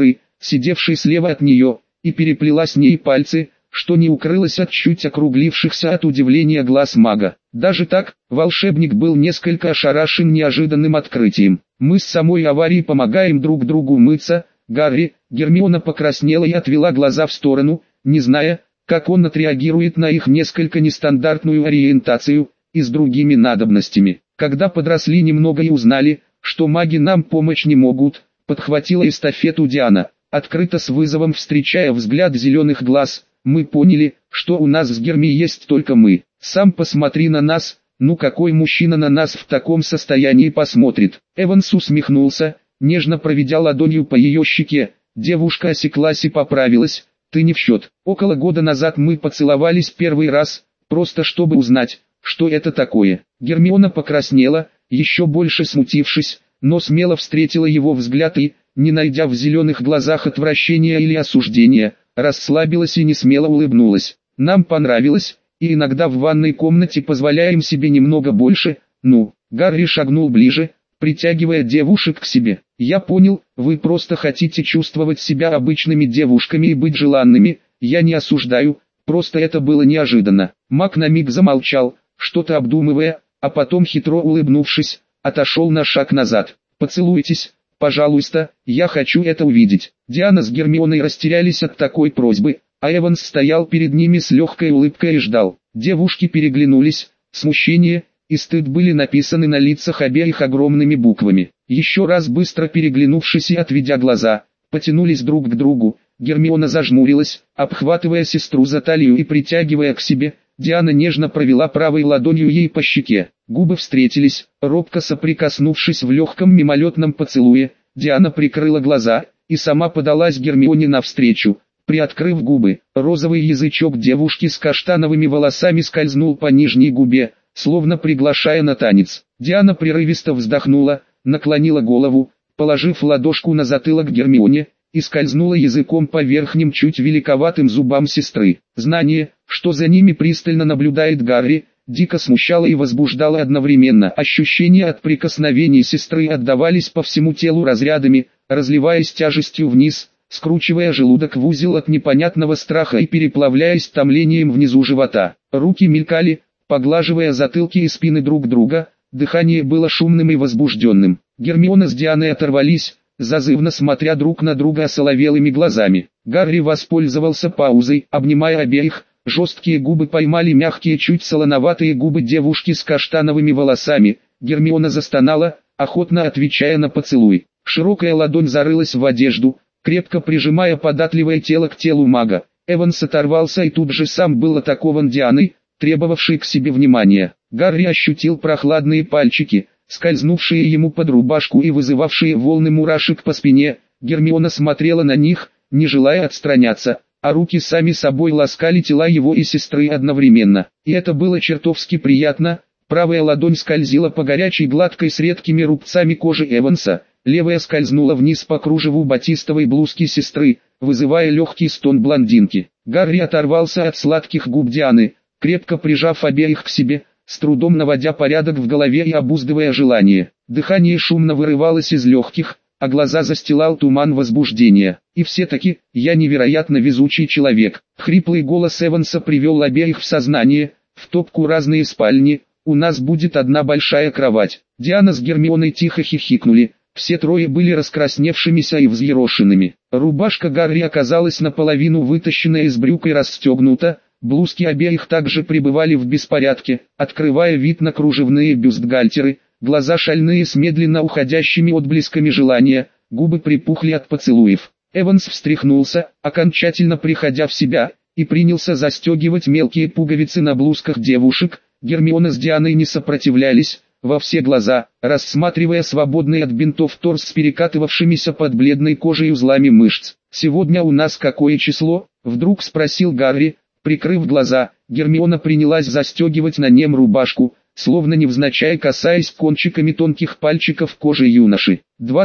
сидевшей слева от нее, и переплела с ней пальцы, что не укрылось от чуть округлившихся от удивления глаз мага. Даже так, волшебник был несколько ошарашен неожиданным открытием. «Мы с самой аварией помогаем друг другу мыться, Гарри». Гермиона покраснела и отвела глаза в сторону, не зная, как он отреагирует на их несколько нестандартную ориентацию, и с другими надобностями. Когда подросли немного и узнали, что маги нам помочь не могут, подхватила эстафету Диана, открыто с вызовом встречая взгляд зеленых глаз. Мы поняли, что у нас с Герми есть только мы. Сам посмотри на нас, ну какой мужчина на нас в таком состоянии посмотрит. Эванс усмехнулся, нежно проведя ладонью по ее щеке. Девушка осеклась и поправилась. Ты не в счет. Около года назад мы поцеловались первый раз, просто чтобы узнать, что это такое. Гермиона покраснела, еще больше смутившись, но смело встретила его взгляд и, не найдя в зеленых глазах отвращения или осуждения, расслабилась и несмело улыбнулась. Нам понравилось, и иногда в ванной комнате позволяем себе немного больше. Гарри шагнул ближе, притягивая девушек к себе. Я понял, вы просто хотите чувствовать себя обычными девушками и быть желанными, я не осуждаю, просто это было неожиданно. Маг на миг замолчал, что-то обдумывая, а потом хитро улыбнувшись, отошел на шаг назад. Поцелуйтесь, пожалуйста, я хочу это увидеть. Диана с Гермионой растерялись от такой просьбы, а Эванс стоял перед ними с легкой улыбкой и ждал. Девушки переглянулись, смущение и стыд были написаны на лицах обеих огромными буквами. Еще раз быстро переглянувшись и отведя глаза, потянулись друг к другу. Гермиона зажмурилась, обхватывая сестру за талию и притягивая к себе. Диана нежно провела правой ладонью ей по щеке. Губы встретились, робко соприкоснувшись в легком мимолетном поцелуе. Диана прикрыла глаза и сама подалась Гермионе навстречу. Приоткрыв губы, розовый язычок девушки с каштановыми волосами скользнул по нижней губе, словно приглашая на танец. Диана прерывисто вздохнула, наклонила голову, положив ладошку на затылок Гермионе, и скользнула языком по верхним чуть великоватым зубам сестры. Знание, что за ними пристально наблюдает Гарри, дико смущало и возбуждало одновременно. Ощущения от прикосновений сестры отдавались по всему телу разрядами, разливаясь тяжестью вниз, скручивая желудок в узел от непонятного страха и переплавляясь томлением внизу живота. Руки мелькали, поглаживая затылки и спины друг друга, дыхание было шумным и возбужденным. Гермиона с Дианой оторвались, зазывно смотря друг на друга осоловелыми глазами. Гарри воспользовался паузой, обнимая обеих, жесткие губы поймали мягкие чуть солоноватые губы девушки с каштановыми волосами. Гермиона застонала, охотно отвечая на поцелуй. Широкая ладонь зарылась в одежду, крепко прижимая податливое тело к телу мага. Эванс оторвался и тут же сам был атакован Дианой, требовавшей к себе внимания. Гарри ощутил прохладные пальчики, скользнувшие ему под рубашку и вызывавшие волны мурашек по спине. Гермиона смотрела на них, не желая отстраняться, а руки сами собой ласкали тела его и сестры одновременно. И это было чертовски приятно. Правая ладонь скользила по горячей гладкой с редкими рубцами кожи Эванса, левая скользнула вниз по кружеву батистовой блузки сестры, вызывая легкий стон блондинки. Гарри оторвался от сладких губ Дианы, крепко прижав обеих к себе, с трудом наводя порядок в голове и обуздывая желание. Дыхание шумно вырывалось из легких, а глаза застилал туман возбуждения. И все-таки, я невероятно везучий человек. Хриплый голос Эванса привел обеих в сознание, в топку разные спальни, у нас будет одна большая кровать. Диана с Гермионой тихо хихикнули, все трое были раскрасневшимися и взъерошенными. Рубашка Гарри оказалась наполовину вытащенная из брюк и расстегнута, блузки обеих также пребывали в беспорядке, открывая вид на кружевные бюстгальтеры, глаза шальные с медленно уходящими отблесками желания, губы припухли от поцелуев. Эванс встряхнулся, окончательно приходя в себя, и принялся застегивать мелкие пуговицы на блузках девушек. Гермиона с Дианой не сопротивлялись, во все глаза, рассматривая свободный от бинтов торс с перекатывавшимися под бледной кожей узлами мышц. «Сегодня у нас какое число?» — вдруг спросил Гарри. Прикрыв глаза, Гермиона принялась застегивать на нем рубашку, словно невзначай касаясь кончиками тонких пальчиков кожи юноши.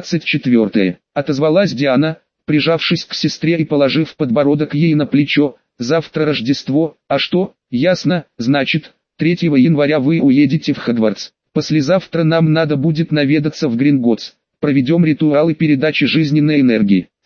24-е. Отозвалась Диана, прижавшись к сестре и положив подбородок ей на плечо. «Завтра Рождество, а что? Ясно, значит, 3 января вы уедете в Хогвартс. Послезавтра нам надо будет наведаться в Гринготтс. Проведем ритуалы передачи жизненной энергии.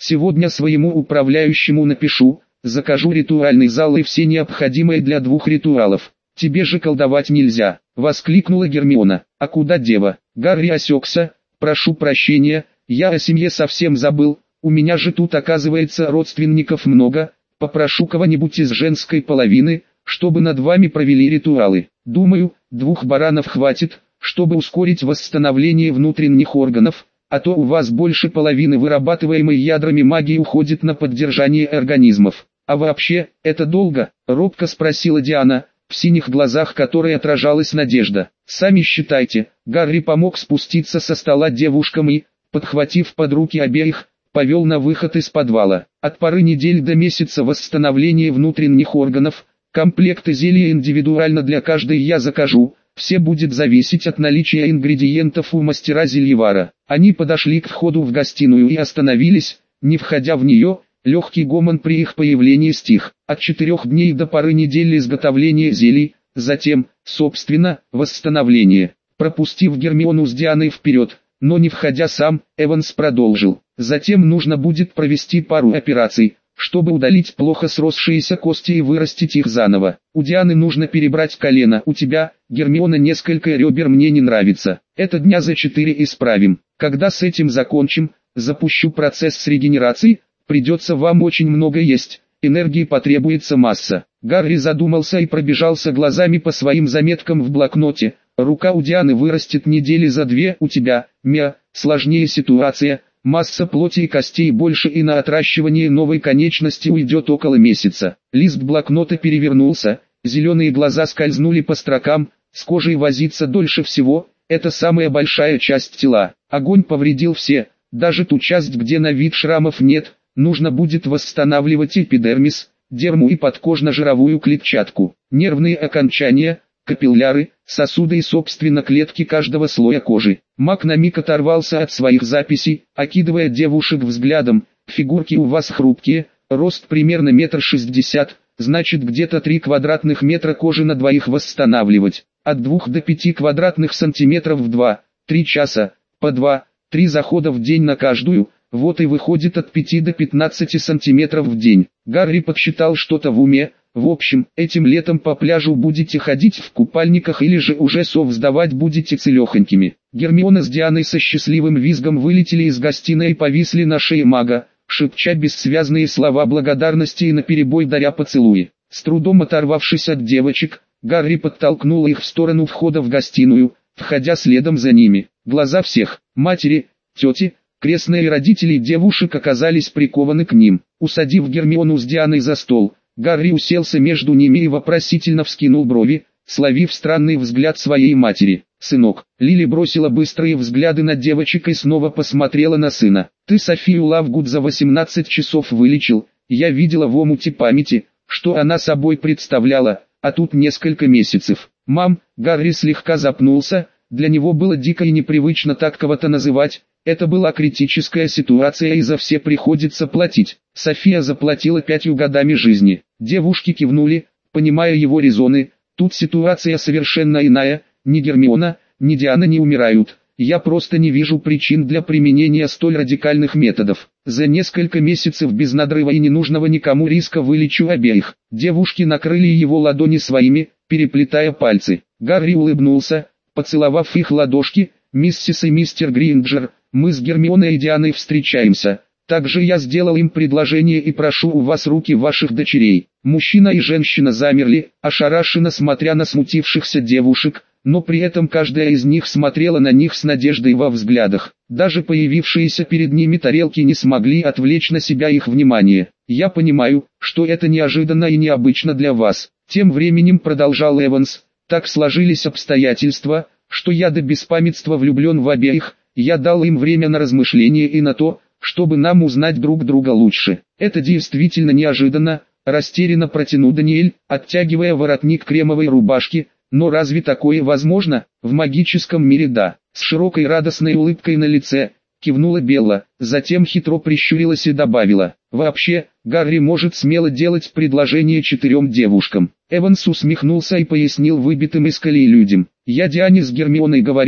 Сегодня своему управляющему напишу, закажу ритуальный зал и все необходимое для 2 ритуалов. Тебе же колдовать нельзя, воскликнула Гермиона. А куда дева? Гарри осекся. Прошу прощения, я о семье совсем забыл, у меня же тут оказывается родственников много, попрошу кого-нибудь из женской половины, чтобы над вами провели ритуалы. Думаю, 2 баранов хватит, чтобы ускорить восстановление внутренних органов, а то у вас больше половины вырабатываемой ядрами магии уходит на поддержание организмов. А вообще, это долго? Робко спросила Диана, в синих глазах которой отражалась надежда. Сами считайте. Гарри помог спуститься со стола девушкам и, подхватив под руки обеих, повел на выход из подвала. От пары недель до месяца восстановления внутренних органов, комплекты зелья индивидуально для каждой я закажу, все будет зависеть от наличия ингредиентов у мастера-зельевара. Они подошли к входу в гостиную и остановились, не входя в нее. Легкий гомон при их появлении стих. От 4 дней до пары недель изготовления зелий, затем, собственно, восстановление. Пропустив Гермиону с Дианой вперед, но не входя сам, Эванс продолжил. Затем нужно будет провести пару операций, чтобы удалить плохо сросшиеся кости и вырастить их заново. У Дианы нужно перебрать колено, у тебя, Гермиона, несколько ребер мне не нравится. Это дня за 4 исправим. Когда с этим закончим, запущу процесс с регенерацией. Придется вам очень много есть, энергии потребуется масса. Гарри задумался и пробежался глазами по своим заметкам в блокноте. Рука у Дианы вырастет недели за 2, у тебя, сложнее ситуация, масса плоти и костей больше и на отращивание новой конечности уйдет около месяца. Лист блокнота перевернулся, зеленые глаза скользнули по строкам, с кожей возиться дольше всего, это самая большая часть тела. Огонь повредил все, даже ту часть, где на вид шрамов нет. Нужно будет восстанавливать эпидермис, дерму и подкожно-жировую клетчатку, нервные окончания, капилляры, сосуды и собственно клетки каждого слоя кожи. Маг на миг оторвался от своих записей, окидывая девушек взглядом. Фигурки у вас хрупкие, рост примерно 1,60 м, значит где-то 3 квадратных метра кожи на двоих восстанавливать. От 2 до 5 квадратных сантиметров в 2-3 часа, по 2-3 захода в день на каждую. Вот и выходит от 5 до 15 сантиметров в день. Гарри подсчитал что-то в уме. В общем, этим летом по пляжу будете ходить в купальниках или же уже сов сдавать будете целехонькими. Гермиона с Дианой со счастливым визгом вылетели из гостиной и повисли на шее мага, шепча бессвязные слова благодарности и наперебой даря поцелуи. С трудом оторвавшись от девочек, Гарри подтолкнул их в сторону входа в гостиную, входя следом за ними. Глаза всех, матери, тети, крестные родители девушек оказались прикованы к ним. Усадив Гермиону с Дианой за стол, Гарри уселся между ними и вопросительно вскинул брови, словив странный взгляд своей матери. «Сынок». Лили бросила быстрые взгляды на девочек и снова посмотрела на сына. «Ты Софию Лавгуд за 18 часов вылечил, я видела в омуте памяти, что она собой представляла, а тут несколько месяцев». «Мам», Гарри слегка запнулся, для него было дико и непривычно так кого-то называть. Это была критическая ситуация и за все приходится платить. София заплатила 5 годами жизни. Девушки кивнули, понимая его резоны. Тут ситуация совершенно иная, ни Гермиона, ни Диана не умирают. Я просто не вижу причин для применения столь радикальных методов. За несколько месяцев без надрыва и ненужного никому риска вылечу обеих. Девушки накрыли его ладони своими, переплетая пальцы. Гарри улыбнулся, поцеловав их ладошки. «Миссис и мистер Гринджер, мы с Гермионой и Дианой встречаемся. Также я сделал им предложение и прошу у вас руки ваших дочерей». Мужчина и женщина замерли, ошарашенно смотря на смутившихся девушек, но при этом каждая из них смотрела на них с надеждой во взглядах. Даже появившиеся перед ними тарелки не смогли отвлечь на себя их внимание. «Я понимаю, что это неожиданно и необычно для вас», — тем временем продолжал Эванс. «Так сложились обстоятельства, что я до беспамятства влюблен в обеих. Я дал им время на размышление и на то, чтобы нам узнать друг друга лучше. Это действительно неожиданно», — растерянно протянул Даниэль, оттягивая воротник кремовой рубашки. «Но разве такое возможно? В магическом мире да». С широкой радостной улыбкой на лице кивнула Белла, затем хитро прищурилась и добавила: «Вообще, Гарри может смело делать предложение 4 девушкам». Эванс усмехнулся и пояснил выбитым из колеи людям: «Я Диане с Гермионой говорил,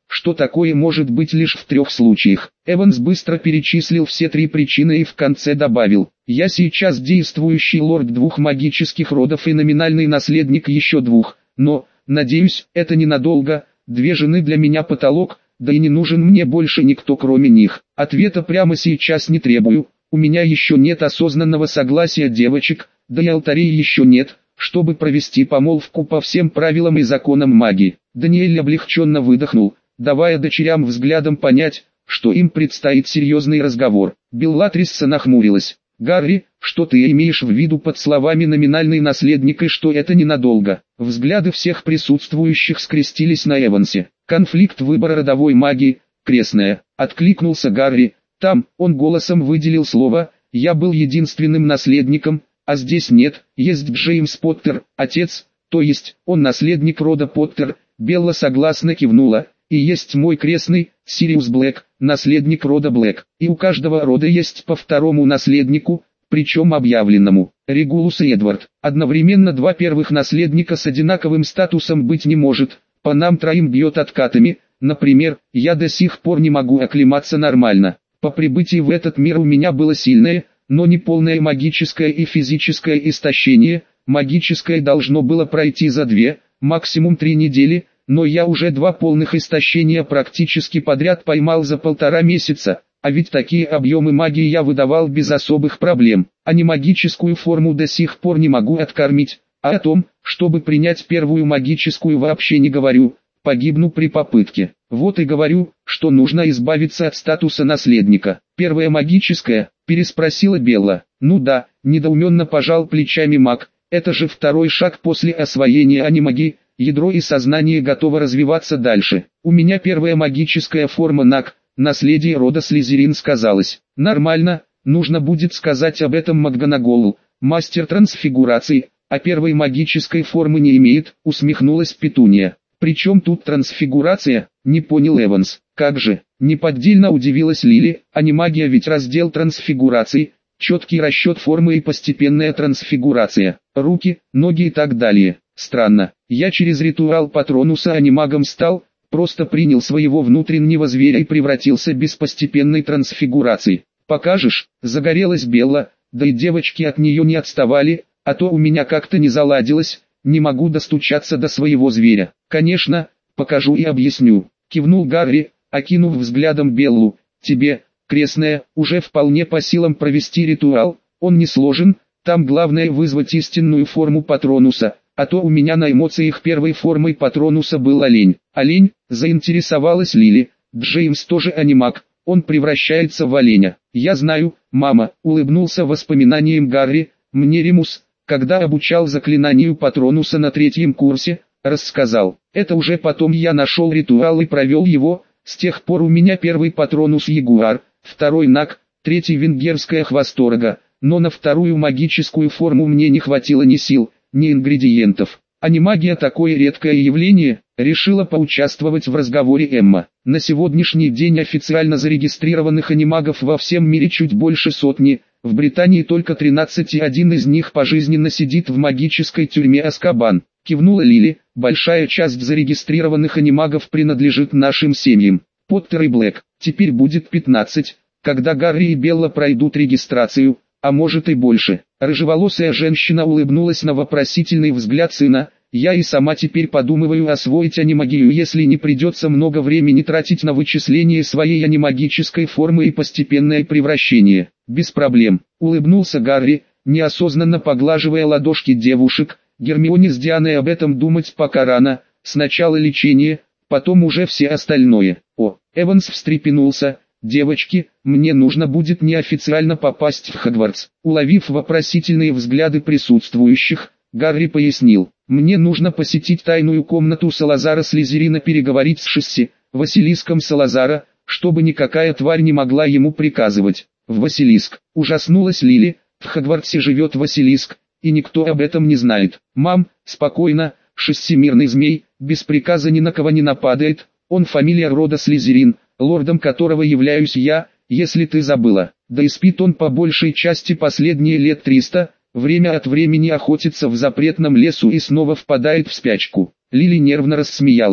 что такое может быть лишь в 3 случаях. Эванс быстро перечислил все 3 причины и в конце добавил: «Я сейчас действующий лорд 2 магических родов и номинальный наследник еще 2, но, надеюсь, это ненадолго, 2 жены для меня потолок, да и не нужен мне больше никто кроме них. Ответа прямо сейчас не требую, у меня еще нет осознанного согласия девочек, да и алтарей еще нет, чтобы провести помолвку по всем правилам и законам магии». Даниэль облегченно выдохнул, давая дочерям взглядом понять, что им предстоит серьезный разговор. Беллатриса нахмурилась. «Гарри, что ты имеешь в виду под словами «номинальный наследник» и что это ненадолго?» Взгляды всех присутствующих скрестились на Эвансе. «Конфликт выбора родовой магии, крестная», — откликнулся Гарри. «Там, он голосом выделил слово, я был единственным наследником, а здесь нет, есть Джеймс Поттер, отец, то есть, он наследник рода Поттер». Белла согласно кивнула. «И есть мой крестный, Сириус Блэк, наследник рода Блэк. И у каждого рода есть по 2-му наследнику, причем объявленному. Регулус и Эдвард. Одновременно 2 первых наследника с одинаковым статусом быть не может. По нам 3 бьет откатами. Например, я до сих пор не могу оклематься нормально. По прибытии в этот мир у меня было сильное, но не полное магическое и физическое истощение. Магическое должно было пройти за 2, максимум 3 недели. Но я уже 2 полных истощения практически подряд поймал за 1,5 месяца, а ведь такие объемы магии я выдавал без особых проблем, а не магическую форму до сих пор не могу откормить, а о том, чтобы принять первую магическую вообще не говорю, погибну при попытке. Вот и говорю, что нужно избавиться от статуса наследника. «Первая магическая?» – переспросила Белла. «Ну да», – недоуменно пожал плечами маг, это же 2-й шаг после освоения анимагии. Ядро и сознание готово развиваться дальше. У меня первая магическая форма НАК, наследие рода Слизерин сказалось. Нормально, нужно будет сказать об этом МакГонагалл, мастер трансфигурации, а первой магической формы не имеет, усмехнулась Петуния. Причем тут трансфигурация, не понял Эванс. Как же, неподдельно удивилась Лили, анимагия ведь раздел трансфигурации, четкий расчет формы и постепенная трансфигурация, руки, ноги и так далее. Странно, я через ритуал Патронуса анимагом стал, просто принял своего внутреннего зверя и превратился без постепенной трансфигурации. «Покажешь?» – загорелась Белла, да и девочки от нее не отставали, а то у меня как-то не заладилось, не могу достучаться до своего зверя. «Конечно, покажу и объясню», – кивнул Гарри, окинув взглядом Беллу. «Тебе, крестная, уже вполне по силам провести ритуал, он не сложен, там главное вызвать истинную форму Патронуса. А то у меня на эмоциях первой формой Патронуса был олень». «Олень?» – заинтересовалась Лили. «Джеймс тоже анимаг, он превращается в оленя». «Я знаю, мама», – улыбнулся воспоминанием Гарри. «Мне Римус, когда обучал заклинанию Патронуса на 3-м курсе, рассказал. Это уже потом я нашел ритуал и провел его. С тех пор у меня первый Патронус Ягуар, 2-й Нак, 3-й Венгерская Хвосторога. Но на 2-ю магическую форму мне не хватило ни сил, ни ингредиентов. Анимагия такое редкое явление, решила поучаствовать в разговоре Эмма. На сегодняшний день официально зарегистрированных анимагов во всем мире чуть больше 100, в Британии только 13 и один из них пожизненно сидит в магической тюрьме Азкабан. Кивнула Лили, большая часть зарегистрированных анимагов принадлежит нашим семьям. Поттер и Блэк, теперь будет 15, когда Гарри и Белла пройдут регистрацию, а может и больше. Рыжеволосая женщина улыбнулась на вопросительный взгляд сына. «Я и сама теперь подумываю освоить анимагию, если не придется много времени тратить на вычисление своей анимагической формы и постепенное превращение». «Без проблем», — улыбнулся Гарри, неосознанно поглаживая ладошки девушек. «Гермионе с Дианой об этом думать пока рано, сначала лечение, потом уже все остальное». «О», — Эванс встрепенулся. «Девочки, мне нужно будет неофициально попасть в Хогвартс». Уловив вопросительные взгляды присутствующих, Гарри пояснил. «Мне нужно посетить тайную комнату Салазара Слизерина, переговорить с Шесси, Василиском Салазара, чтобы никакая тварь не могла ему приказывать». «В Василиск», — ужаснулась Лили, — «в Хогвартсе живет Василиск, и никто об этом не знает». «Мам, спокойно, Шесси мирный змей, без приказа ни на кого не нападает, он фамилия рода Слизерин, лордом которого являюсь я, если ты забыла. Да и спит он по большей части последние лет 300, время от времени охотится в запретном лесу и снова впадает в спячку». Лили нервно рассмеялась.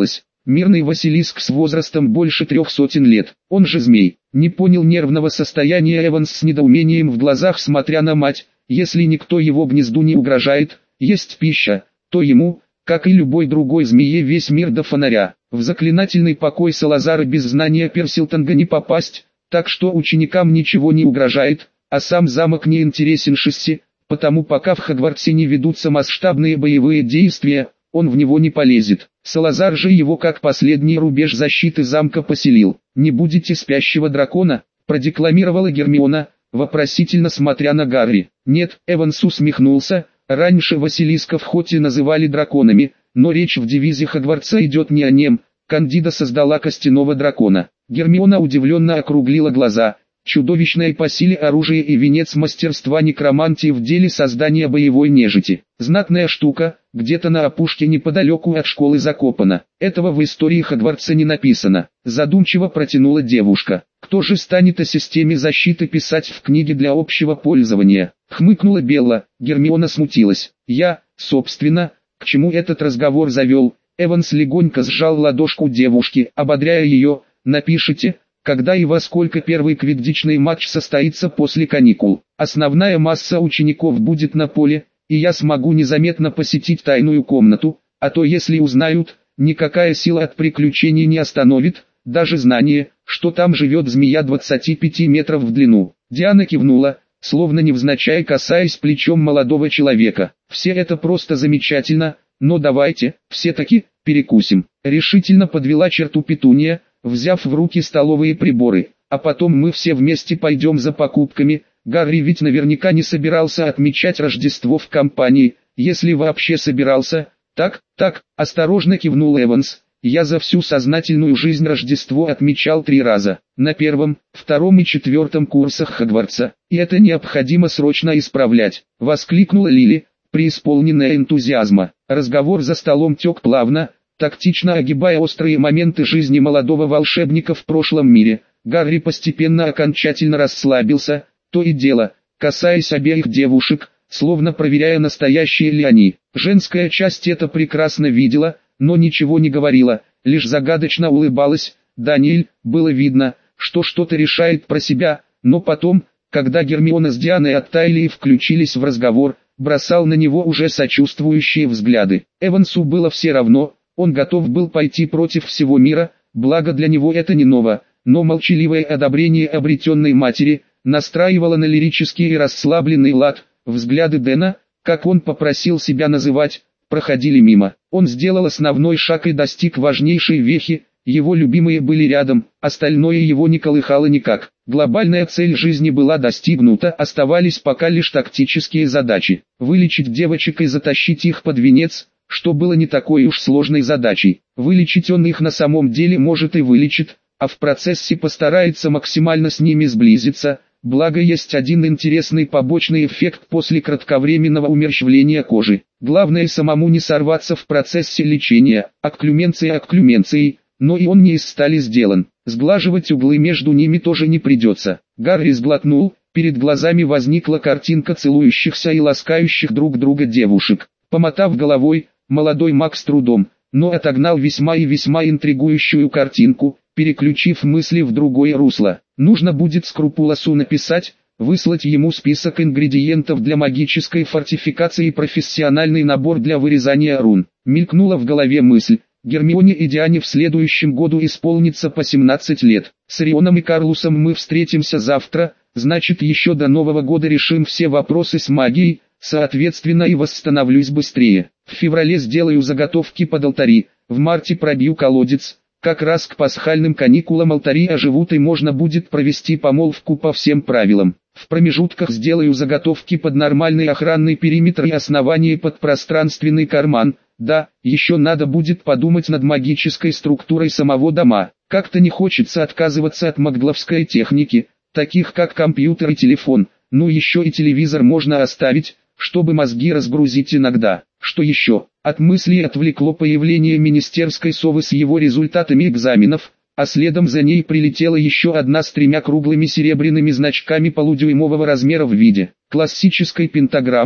мирный Василиск с возрастом больше 300 лет, он же змей. Не понял нервного состояния Эванс с недоумением в глазах, смотря на мать. Если никто его гнезду не угрожает, есть пища, то ему, как и любой другой змее, весь мир до фонаря. В заклинательный покой Салазара без знания Персилтонга не попасть, так что ученикам ничего не угрожает, а сам замок не интересен Шесси, потому пока в Хогвартсе не ведутся масштабные боевые действия, он в него не полезет. Салазар же его как последний рубеж защиты замка поселил. «Не будете спящего дракона?» – продекламировала Гермиона, вопросительно смотря на Гарри. «Нет», – Эванс усмехнулся, – «раньше Василисков хоть и называли драконами, но речь в девизе Хогвартса идет не о нем, Кандида создала костяного дракона». Гермиона удивленно округлила глаза. Чудовищное по силе оружие и венец мастерства некромантии в деле создания боевой нежити. Знатная штука, где-то на опушке неподалеку от школы закопана. Этого в истории Хогвартса не написано. Задумчиво протянула девушка. Кто же станет о системе защиты писать в книге для общего пользования? Хмыкнула Белла. Гермиона смутилась. Я, собственно, к чему этот разговор завел? Эванс легонько сжал ладошку девушки, ободряя ее. Напишите, когда и во сколько первый квиддичный матч состоится после каникул. Основная масса учеников будет на поле, и я смогу незаметно посетить тайную комнату, а то если узнают, никакая сила от приключений не остановит, даже знание, что там живет змея 25 метров в длину. Диана кивнула, словно невзначай касаясь плечом молодого человека. Все это просто замечательно, но давайте, все-таки, перекусим. Решительно подвела черту Петуния, взяв в руки столовые приборы, а потом мы все вместе пойдем за покупками. Гарри ведь наверняка не собирался отмечать Рождество в компании, если вообще собирался. Так, осторожно кивнул Эванс. Я за всю сознательную жизнь Рождество отмечал 3 раза, на 1, 2 и 4 курсах Хогвартса, и это необходимо срочно исправлять, воскликнула Лили, преисполненная энтузиазма. Разговор за столом тек плавно, тактично огибая острые моменты жизни молодого волшебника в прошлом мире. Гарри постепенно окончательно расслабился, то и дело, касаясь обеих девушек, словно проверяя, настоящие ли они. Женская часть это прекрасно видела, но ничего не говорила, лишь загадочно улыбалась. Даниэль, было видно, что что-то решает про себя, но потом, когда Гермиона с Дианой оттаяли и включились в разговор, бросал на него уже сочувствующие взгляды. Эвансу было все равно. Он готов был пойти против всего мира, благо для него это не ново, но молчаливое одобрение обретенной матери настраивало на лирический и расслабленный лад. Взгляды Дэна, как он попросил себя называть, проходили мимо. Он сделал основной шаг и достиг важнейшей вехи, его любимые были рядом, остальное его не колыхало никак. Глобальная цель жизни была достигнута, оставались пока лишь тактические задачи. Вылечить девочек и затащить их под венец, что было не такой уж сложной задачей. Вылечить он их на самом деле может и вылечит, а в процессе постарается максимально с ними сблизиться, благо есть один интересный побочный эффект после кратковременного умерщвления кожи. Главное самому не сорваться в процессе лечения, окклюменцией, но и он не из стали сделан. Сглаживать углы между ними тоже не придется. Гарри сглотнул, перед глазами возникла картинка целующихся и ласкающих друг друга девушек. Помотав головой, молодой маг с трудом, но отогнал весьма и весьма интригующую картинку, переключив мысли в другое русло. Нужно будет Скрупулосу написать, выслать ему список ингредиентов для магической фортификации и профессиональный набор для вырезания рун. Мелькнула в голове мысль. Гермионе и Диане в следующем году исполнится по 17 лет. С Рионом и Карлусом мы встретимся завтра, значит еще до Нового года решим все вопросы с магией, соответственно и восстановлюсь быстрее. В феврале сделаю заготовки под алтари, в марте пробью колодец. Как раз к пасхальным каникулам алтари оживут и можно будет провести помолвку по всем правилам. В промежутках сделаю заготовки под нормальный охранный периметр и основание под пространственный карман. Да, еще надо будет подумать над магической структурой самого дома. Как-то не хочется отказываться от магловской техники, таких как компьютер и телефон. Ну еще и телевизор можно оставить, чтобы мозги разгрузить иногда. Что еще? От мыслей отвлекло появление министерской совы с его результатами экзаменов, а следом за ней прилетела еще одна с 3 круглыми серебряными значками полудюймового размера в виде классической пентаграммы.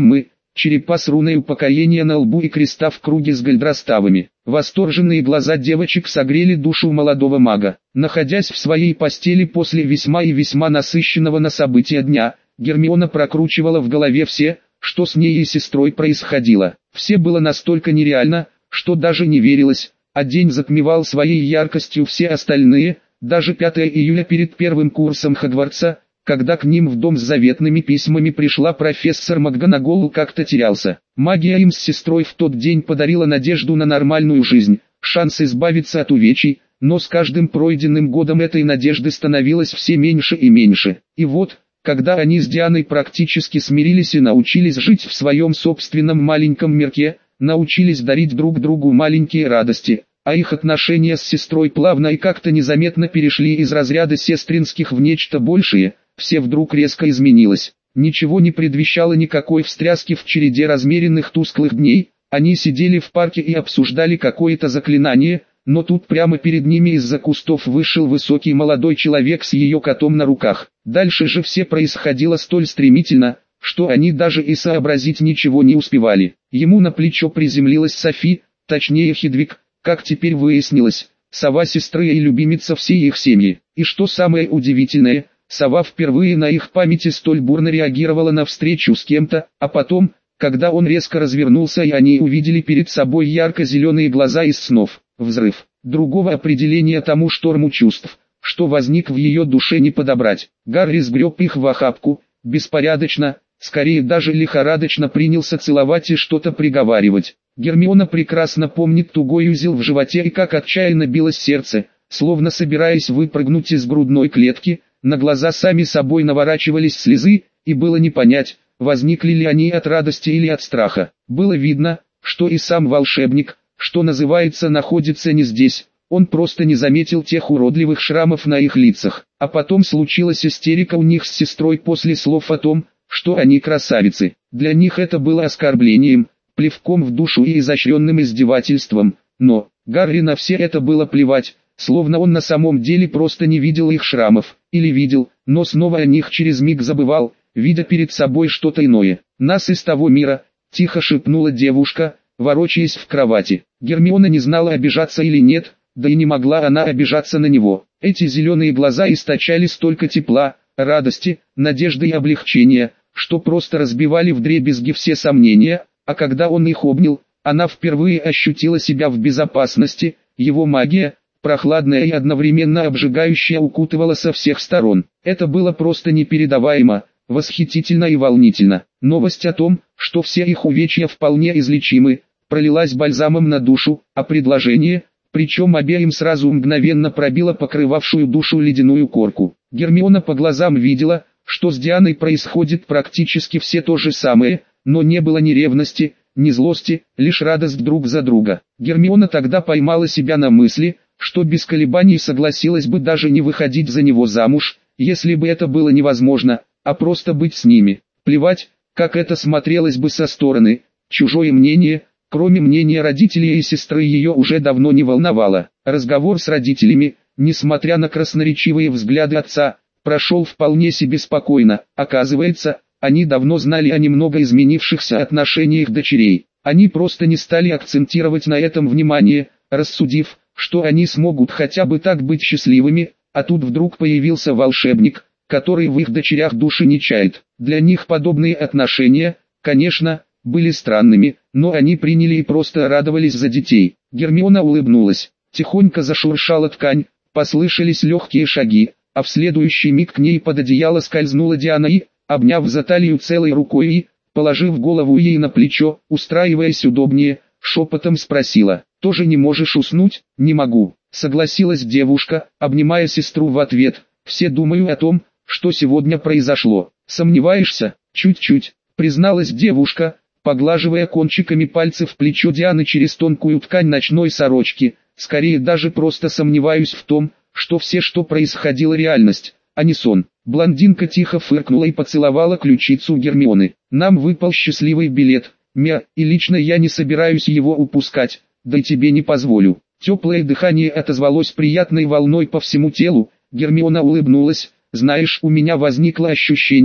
черепа с руной упокоения на лбу и креста в круге с гальдроставами. Восторженные глаза девочек согрели душу молодого мага. Находясь в своей постели после весьма и весьма насыщенного на события дня, Гермиона прокручивала в голове все, что с ней и сестрой происходило. Все было настолько нереально, что даже не верилось, а день затмевал своей яркостью все остальные, даже 5 июля перед первым курсом Хогвартса, когда к ним в дом с заветными письмами пришла профессор МакГонагал, как-то терялся. Магия им с сестрой в тот день подарила надежду на нормальную жизнь, шанс избавиться от увечий, но с каждым пройденным годом этой надежды становилось все меньше и меньше. И вот, когда они с Дианой практически смирились и научились жить в своем собственном маленьком мирке, научились дарить друг другу маленькие радости, а их отношения с сестрой плавно и как-то незаметно перешли из разряда сестринских в нечто большее, все вдруг резко изменилось. Ничего не предвещало никакой встряски в череде размеренных тусклых дней, они сидели в парке и обсуждали какое-то заклинание, но тут прямо перед ними из-за кустов вышел высокий молодой человек с ее котом на руках. Дальше же все происходило столь стремительно, что они даже и сообразить ничего не успевали. Ему на плечо приземлилась Софи, точнее Хедвиг, как теперь выяснилось, сова сестры и любимица всей их семьи. И что самое удивительное, сова впервые на их памяти столь бурно реагировала на встречу с кем-то, а потом, когда он резко развернулся и они увидели перед собой ярко-зеленые глаза из снов. Взрыв. Другого определения тому шторму чувств, что возник в ее душе, не подобрать. Гарри сгреб их в охапку, беспорядочно, скорее даже лихорадочно принялся целовать и что-то приговаривать. Гермиона прекрасно помнит тугой узел в животе и как отчаянно билось сердце, словно собираясь выпрыгнуть из грудной клетки, на глаза сами собой наворачивались слезы, и было не понять, возникли ли они от радости или от страха. Было видно, что и сам волшебник, что называется, находится не здесь, он просто не заметил тех уродливых шрамов на их лицах. А потом случилась истерика у них с сестрой после слов о том, что они красавицы. Для них это было оскорблением, плевком в душу и изощренным издевательством, но Гарри на все это было плевать, словно он на самом деле просто не видел их шрамов, или видел, но снова о них через миг забывал, видя перед собой что-то иное. «Нас из того мира», — тихо шепнула девушка, ворочаясь в кровати. Гермиона не знала, обижаться или нет, да и не могла она обижаться на него. Эти зеленые глаза источали столько тепла, радости, надежды и облегчения, что просто разбивали вдребезги все сомнения, а когда он их обнял, она впервые ощутила себя в безопасности, его магия, прохладная и одновременно обжигающая, укутывала со всех сторон. Это было просто непередаваемо, восхитительно и волнительно. Новость о том, что все их увечья вполне излечимы, пролилась бальзамом на душу, а предложение, причем обеим сразу, мгновенно пробило покрывавшую душу ледяную корку. Гермиона по глазам видела, что с Дианой происходит практически все то же самое, но не было ни ревности, ни злости, лишь радость друг за друга. Гермиона тогда поймала себя на мысли, что без колебаний согласилась бы даже не выходить за него замуж, если бы это было невозможно, а просто быть с ними. Плевать, как это смотрелось бы со стороны, чужое мнение, кроме мнения родителей и сестры, ее уже давно не волновало. Разговор с родителями, несмотря на красноречивые взгляды отца, прошел вполне себе спокойно. Оказывается, они давно знали о немного изменившихся отношениях дочерей. Они просто не стали акцентировать на этом внимание, рассудив, что они смогут хотя бы так быть счастливыми, а тут вдруг появился волшебник, который в их дочерях души не чает. Для них подобные отношения, конечно, были странными, но они приняли и просто радовались за детей. Гермиона улыбнулась. Тихонько зашуршала ткань, послышались легкие шаги, а в следующий миг к ней под одеяло скользнула Диана и, обняв за талию целой рукой и, положив голову ей на плечо, устраиваясь удобнее, шепотом спросила: «Тоже не можешь уснуть?» «Не могу», — согласилась девушка, обнимая сестру в ответ. «Все думаю о том, что сегодня произошло». «Сомневаешься?» «Чуть-чуть», — призналась девушка, поглаживая кончиками пальцев плечо Дианы через тонкую ткань ночной сорочки. «Скорее даже просто сомневаюсь в том, что все, что происходило, реальность, а не сон». Блондинка тихо фыркнула и поцеловала ключицу Гермионы. «Нам выпал счастливый билет, Мя, и лично я не собираюсь его упускать, да и тебе не позволю». Теплое дыхание отозвалось приятной волной по всему телу. Гермиона улыбнулась. «Знаешь, у меня возникло ощущение,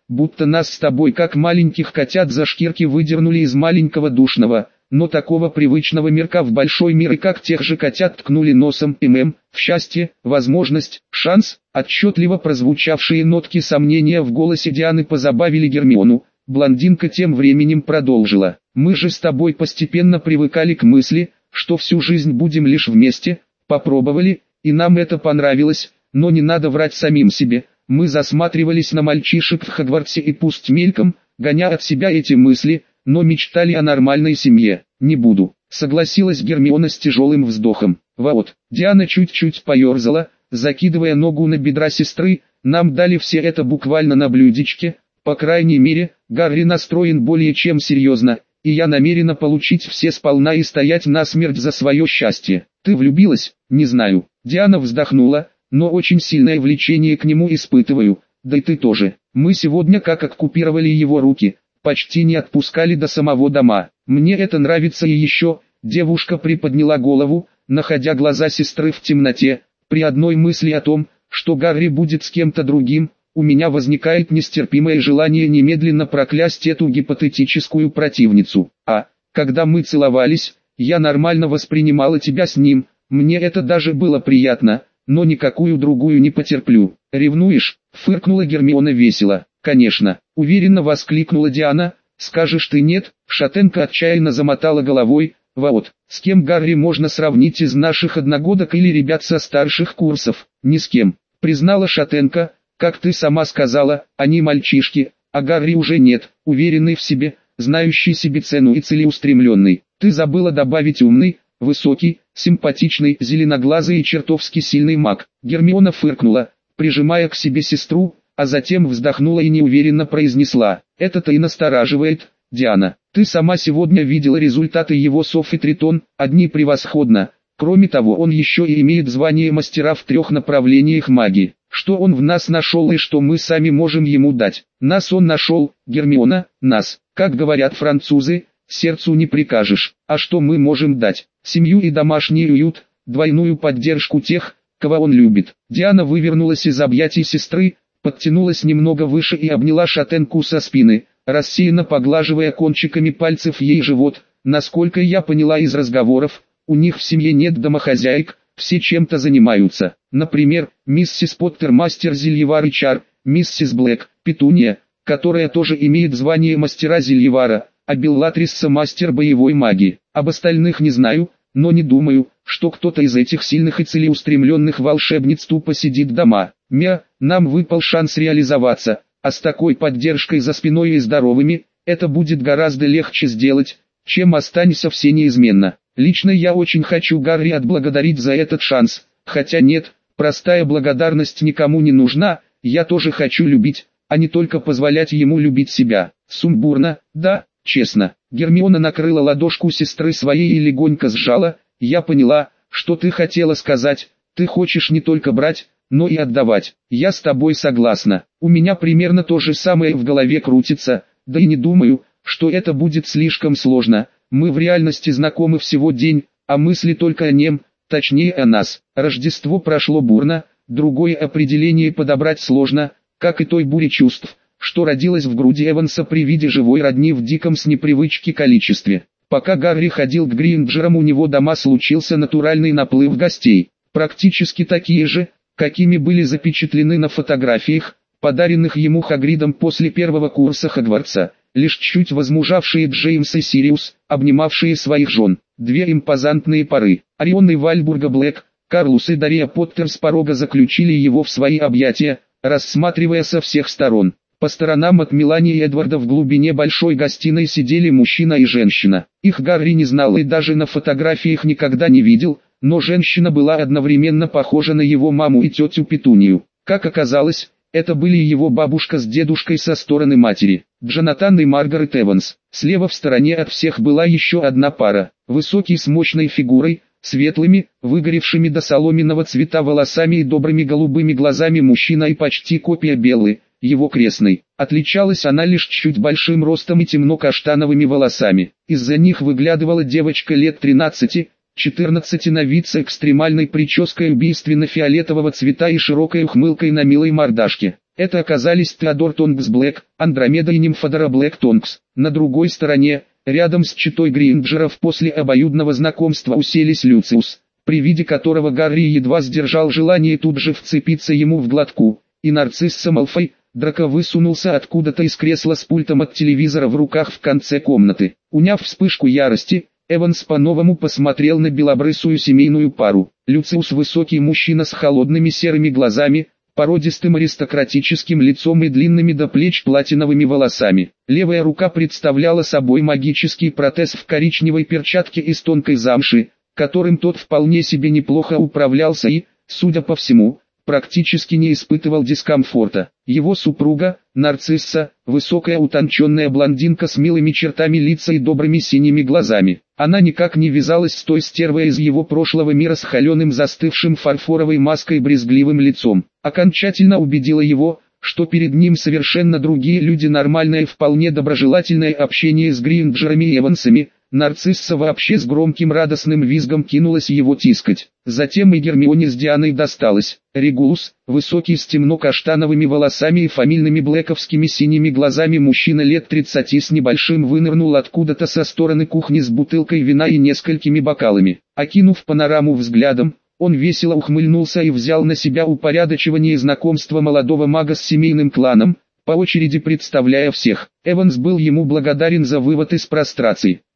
будто нас с тобой как маленьких котят за шкирки выдернули из маленького душного, но такого привычного мирка в большой мир, и как тех же котят ткнули носом в счастье, возможность, шанс. Отчетливо прозвучавшие нотки сомнения в голосе Дианы позабавили Гермиону. Блондинка тем временем продолжила: «Мы же с тобой постепенно привыкали к мысли, что всю жизнь будем лишь вместе, попробовали, и нам это понравилось, но не надо врать самим себе. Мы засматривались на мальчишек в Хогвартсе и пусть мельком, гоня от себя эти мысли, но мечтали о нормальной семье. Не буду», — согласилась Гермиона с тяжелым вздохом. «Вот». Диана чуть-чуть поерзала, закидывая ногу на бедра сестры. «Нам дали все это буквально на блюдечке. По крайней мере, Гарри настроен более чем серьезно, и я намерена получить все сполна и стоять насмерть за свое счастье». «Ты влюбилась?» «Не знаю». Диана вздохнула, «но очень сильное влечение к нему испытываю, да и ты тоже. Мы сегодня как оккупировали его руки, почти не отпускали до самого дома. Мне это нравится и еще». Девушка приподняла голову, находя глаза сестры в темноте. «При одной мысли о том, что Гарри будет с кем-то другим, у меня возникает нестерпимое желание немедленно проклясть эту гипотетическую противницу. А, когда мы целовались, я нормально воспринимала тебя с ним, мне это даже было приятно, но никакую другую не потерплю». «Ревнуешь?» — фыркнула Гермиона весело. «Конечно», — уверенно воскликнула Диана. «Скажешь ты нет?» Шатенка отчаянно замотала головой. «Вот, с кем Гарри можно сравнить из наших одногодок или ребят со старших курсов?» «Ни с кем», — признала Шатенка. «Как ты сама сказала, они мальчишки, а Гарри уже нет, уверенный в себе, знающий себе цену и целеустремленный. Ты забыла добавить умный, высокий, симпатичный, зеленоглазый и чертовски сильный маг». Гермиона фыркнула, прижимая к себе сестру, а затем вздохнула и неуверенно произнесла: «Это-то и настораживает, Диана. Ты сама сегодня видела результаты его Софи Тритон, одни превосходно. Кроме того, он еще и имеет звание мастера в 3 направлениях магии. Что он в нас нашел и что мы сами можем ему дать?» «Нас он нашел, Гермиона, нас. Как говорят французы, сердцу не прикажешь. А что мы можем дать? Семью и домашний уют, двойную поддержку тех, кого он любит». Диана вывернулась из объятий сестры, подтянулась немного выше и обняла Шатенку со спины, рассеянно поглаживая кончиками пальцев ей живот. «Насколько я поняла из разговоров, у них в семье нет домохозяек, все чем-то занимаются. Например, миссис Поттер мастер зельевары чар, миссис Блэк, Петуния, которая тоже имеет звание мастера зельевара, а Беллатрисса мастер боевой магии. Об остальных не знаю, но не думаю, что кто-то из этих сильных и целеустремленных волшебниц тупо сидит дома. Нам выпал шанс реализоваться, а с такой поддержкой за спиной и здоровыми, это будет гораздо легче сделать, чем останься все неизменно. Лично я очень хочу Гарри отблагодарить за этот шанс, хотя нет, простая благодарность никому не нужна, я тоже хочу любить, а не только позволять ему любить себя». «Сумбурно, да, честно». Гермиона накрыла ладошку сестры своей и легонько сжала. «Я поняла, что ты хотела сказать, ты хочешь не только брать, но и отдавать. Я с тобой согласна, у меня примерно то же самое в голове крутится, да и не думаю, что это будет слишком сложно. Мы в реальности знакомы всего день, а мысли только о нем, точнее о нас. Рождество прошло бурно, другое определение подобрать сложно, как и той бури чувств, что родилась в груди Эванса при виде живой родни в диком с непривычки количестве. Пока Гарри ходил к Гринджерам, у него дома случился натуральный наплыв гостей, практически такие же, какими были запечатлены на фотографиях, подаренных ему Хагридом после первого курса Хогвартса. Лишь чуть возмужавшие Джеймс и Сириус, обнимавшие своих жен, 2 импозантные пары. Орион и Вальбурга Блэк, Карлус и Дария Поттер с порога заключили его в свои объятия, рассматривая со всех сторон. По сторонам от Мелани и Эдварда в глубине большой гостиной сидели мужчина и женщина. Их Гарри не знал и даже на фотографиях никогда не видел, но женщина была одновременно похожа на его маму и тетю Петунию. Как оказалось, это были его бабушка с дедушкой со стороны матери, Джонатан и Маргарет Эванс. Слева в стороне от всех была еще одна пара, высокий с мощной фигурой, светлыми, выгоревшими до соломенного цвета волосами и добрыми голубыми глазами мужчина и почти копия Беллы, его крестной. Отличалась она лишь чуть большим ростом и темно-каштановыми волосами. Из-за них выглядывала девочка лет 13-14 на вид с экстремальной прической убийственно-фиолетового цвета и широкой ухмылкой на милой мордашке. Это оказались Теодор Тонгс Блэк, Андромеда и Нимфодора Блэк Тонгс. На другой стороне, рядом с четой Гринджеров после обоюдного знакомства уселись Люциус, при виде которого Гарри едва сдержал желание тут же вцепиться ему в глотку, и Нарцисса Малфой. Драко высунулся откуда-то из кресла с пультом от телевизора в руках в конце комнаты. Уняв вспышку ярости, Эванс по-новому посмотрел на белобрысую семейную пару. Люциус — высокий мужчина с холодными серыми глазами, породистым аристократическим лицом и длинными до плеч платиновыми волосами. Левая рука представляла собой магический протез в коричневой перчатке из тонкой замши, которым тот вполне себе неплохо управлялся и, судя по всему, практически не испытывал дискомфорта. Его супруга, Нарцисса, высокая утонченная блондинка с милыми чертами лица и добрыми синими глазами. Она никак не вязалась с той стервой из его прошлого мира с холеным застывшим фарфоровой маской и брезгливым лицом. Окончательно убедила его, что перед ним совершенно другие люди. Нормальное вполне доброжелательное общение с Гринджерами и Эвансами. Нарцисса вообще с громким радостным визгом кинулась его тискать. Затем и Гермионе с Дианой досталось. Регулус, высокий с темно-каштановыми волосами и фамильными блэковскими синими глазами мужчина лет 30 с небольшим, вынырнул откуда-то со стороны кухни с бутылкой вина и несколькими бокалами. Окинув панораму взглядом, он весело ухмыльнулся и взял на себя упорядочивание знакомства молодого мага с семейным кланом, по очереди представляя всех. Эванс был ему благодарен за вывод из прострации.